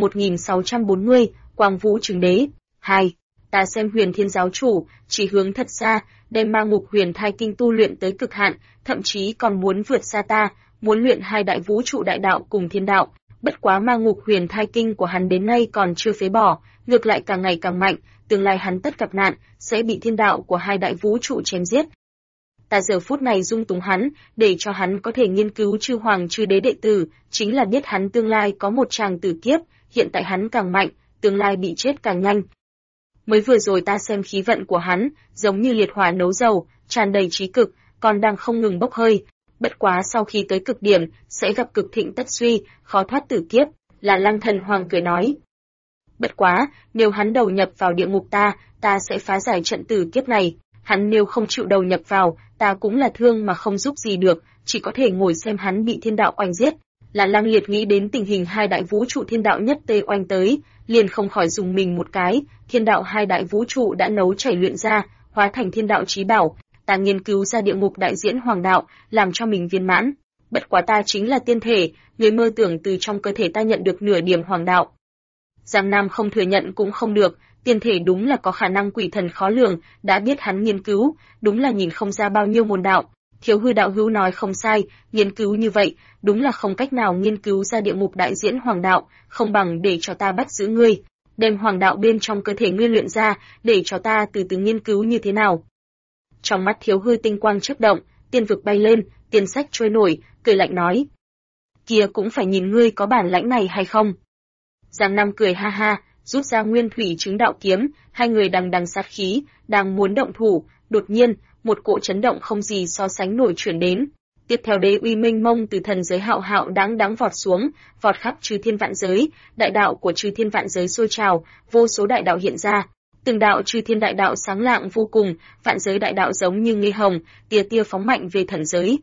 1640, Quang Vũ Trừng Đế. 2. Ta xem Huyền Thiên giáo chủ, chỉ hướng thật xa, đem Ma Ngục Huyền Thai Kinh tu luyện tới cực hạn, thậm chí còn muốn vượt xa ta, muốn luyện hai đại vũ trụ đại đạo cùng thiên đạo. Bất quá Ma Ngục Huyền Thai Kinh của hắn đến nay còn chưa phế bỏ, ngược lại càng ngày càng mạnh, tương lai hắn tất gặp nạn, sẽ bị thiên đạo của hai đại vũ trụ chém giết. Ta giờ phút này dung túng hắn, để cho hắn có thể nghiên cứu chư hoàng chư đế đệ tử, chính là biết hắn tương lai có một tràng tử kiếp, hiện tại hắn càng mạnh, tương lai bị chết càng nhanh. Mới vừa rồi ta xem khí vận của hắn, giống như liệt hỏa nấu dầu, tràn đầy trí cực, còn đang không ngừng bốc hơi. Bất quá sau khi tới cực điểm, sẽ gặp cực thịnh tất suy, khó thoát tử kiếp, là Lăng Thần Hoàng cười nói. Bất quá, nếu hắn đầu nhập vào địa ngục ta sẽ phá giải trận tử kiếp này. Hắn nếu không chịu đầu nhập vào, ta cũng là thương mà không giúp gì được, chỉ có thể ngồi xem hắn bị thiên đạo oanh giết. Là Lăng Liệt nghĩ đến tình hình hai đại vũ trụ thiên đạo nhất tê oanh tới, liền không khỏi dùng mình một cái, thiên đạo hai đại vũ trụ đã nấu chảy luyện ra, hóa thành thiên đạo chí bảo, ta nghiên cứu ra địa ngục đại diễn hoàng đạo, làm cho mình viên mãn. Bất quá ta chính là tiên thể, người mơ tưởng từ trong cơ thể ta nhận được nửa điểm hoàng đạo. Giang Nam không thừa nhận cũng không được, tiên thể đúng là có khả năng quỷ thần khó lường, đã biết hắn nghiên cứu, đúng là nhìn không ra bao nhiêu môn đạo. Thiếu Hư đạo hữu nói không sai, nghiên cứu như vậy, đúng là không cách nào nghiên cứu ra địa ngục đại diễn hoàng đạo, không bằng để cho ta bắt giữ ngươi, đem hoàng đạo bên trong cơ thể ngươi luyện ra, để cho ta từ từ nghiên cứu như thế nào. Trong mắt Thiếu Hư tinh quang chớp động, tiên vực bay lên, tiên sách trôi nổi, cười lạnh nói: "Kia cũng phải nhìn ngươi có bản lãnh này hay không." Giang Nam cười ha ha, rút ra Nguyên Thủy Chứng Đạo kiếm, hai người đằng đằng sát khí, đang muốn động thủ, đột nhiên, một cỗ chấn động không gì so sánh nổi chuyển đến. Tiếp theo đế uy mênh mông từ thần giới hạo hạo đáng vọt xuống, vọt khắp chư thiên vạn giới, đại đạo của chư thiên vạn giới sôi trào, vô số đại đạo hiện ra. Từng đạo Chư Thiên đại đạo sáng lạng vô cùng, vạn giới đại đạo giống như ngây hồng, tia tia phóng mạnh về thần giới.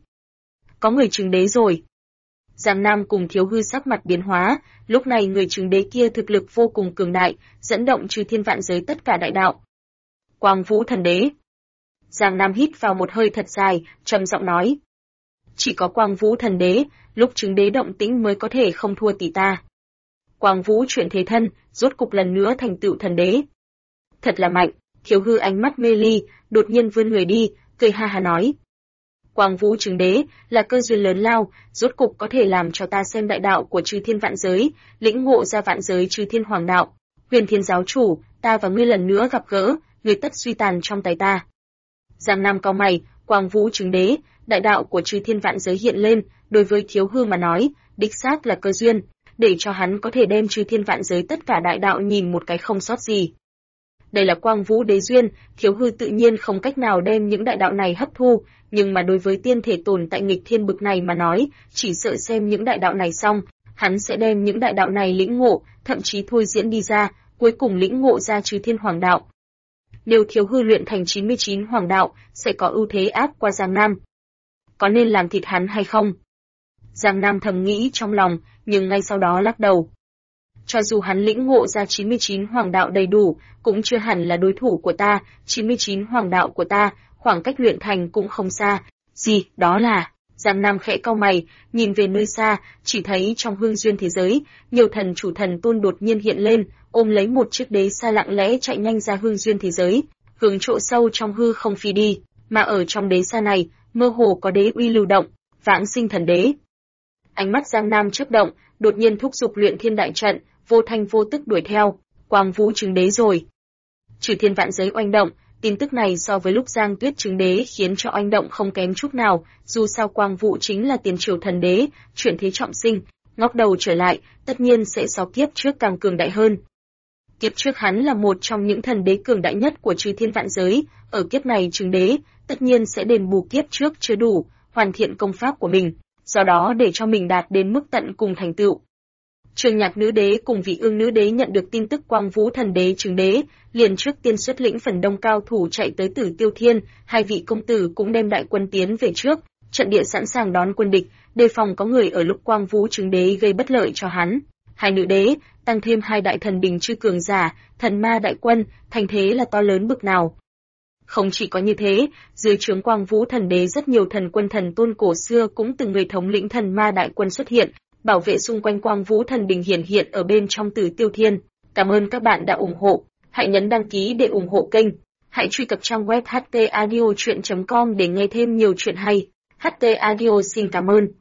Có người chứng đế rồi. Giang Nam cùng Thiếu Hư sắc mặt biến hóa, lúc này người chứng đế kia thực lực vô cùng cường đại, dẫn động Chư Thiên vạn giới tất cả đại đạo. Quang Vũ thần đế. Giang Nam hít vào một hơi thật dài, trầm giọng nói. Chỉ có Quang Vũ thần đế, lúc chứng đế động tĩnh mới có thể không thua tỷ ta. Quang Vũ chuyển thế thân, rốt cục lần nữa thành tựu thần đế. Thật là mạnh, Thiếu Hư ánh mắt mê ly, đột nhiên vươn người đi, cười ha ha nói. Quang Vũ chứng đế là cơ duyên lớn lao, rốt cục có thể làm cho ta xem đại đạo của Chư Thiên vạn giới, lĩnh ngộ ra vạn giới Chư Thiên hoàng đạo. Huyền Thiên giáo chủ, ta và ngươi lần nữa gặp gỡ, ngươi tất suy tàn trong tay ta. Giang Nam cau mày, Quang Vũ chứng đế, đại đạo của Chư Thiên vạn giới hiện lên, đối với Thiếu Hư mà nói, đích xác là cơ duyên, để cho hắn có thể đem Chư Thiên vạn giới tất cả đại đạo nhìn một cái không sót gì. Đây là Quang Vũ đế duyên, Thiếu Hư tự nhiên không cách nào đem những đại đạo này hấp thu, nhưng mà đối với tiên thể tồn tại nghịch thiên bực này mà nói, chỉ sợ xem những đại đạo này xong, hắn sẽ đem những đại đạo này lĩnh ngộ, thậm chí thôi diễn đi ra, cuối cùng lĩnh ngộ ra Chư Thiên hoàng đạo. Nếu Thiếu Hư luyện thành 99 hoàng đạo, sẽ có ưu thế áp qua Giang Nam. Có nên làm thịt hắn hay không? Giang Nam thầm nghĩ trong lòng, nhưng ngay sau đó lắc đầu. Cho dù hắn lĩnh ngộ ra 99 hoàng đạo đầy đủ, cũng chưa hẳn là đối thủ của ta, 99 hoàng đạo của ta, khoảng cách luyện thành cũng không xa. Gì, đó là... Giang Nam khẽ cau mày, nhìn về nơi xa, chỉ thấy trong hương duyên thế giới, nhiều thần chủ thần tôn đột nhiên hiện lên, ôm lấy một chiếc đế xa lặng lẽ chạy nhanh ra hương duyên thế giới, hướng chỗ sâu trong hư không phi đi, mà ở trong đế xa này, mơ hồ có đế uy lưu động, vãng sinh thần đế. Ánh mắt Giang Nam chớp động, đột nhiên thúc giục luyện thiên đại trận, vô thanh vô tức đuổi theo, Quang Vũ chứng đế rồi. Chư Thiên vạn giới oanh động, tin tức này so với lúc Giang Tuyết chứng đế khiến cho oanh động không kém chút nào, dù sao Quang Vũ chính là tiền triều thần đế, chuyển thế trọng sinh, ngóc đầu trở lại, tất nhiên sẽ so kiếp trước càng cường đại hơn. Kiếp trước hắn là một trong những thần đế cường đại nhất của Chư Thiên vạn giới, ở kiếp này chứng đế, tất nhiên sẽ đền bù kiếp trước chưa đủ, hoàn thiện công pháp của mình, do đó để cho mình đạt đến mức tận cùng thành tựu. Trường Nhạc nữ đế cùng Vị Ương nữ đế nhận được tin tức Quang Vũ thần đế chứng đế, liền trước tiên xuất lĩnh phần đông cao thủ chạy tới Tử Tiêu Thiên, hai vị công tử cũng đem đại quân tiến về trước, trận địa sẵn sàng đón quân địch, đề phòng có người ở lúc Quang Vũ chứng đế gây bất lợi cho hắn. Hai nữ đế, tăng thêm hai đại thần đình chư cường giả, thần ma đại quân, thành thế là to lớn bực nào. Không chỉ có như thế, dưới trướng Quang Vũ thần đế rất nhiều thần quân thần tôn cổ xưa cũng từng người thống lĩnh thần ma đại quân xuất hiện, bảo vệ xung quanh Quang Vũ thần đình hiển hiện ở bên trong Tử Tiêu Thiên. Cảm ơn các bạn đã ủng hộ, hãy nhấn đăng ký để ủng hộ kênh, hãy truy cập trang web htaudio.com để nghe thêm nhiều chuyện hay. HT Audio xin cảm ơn.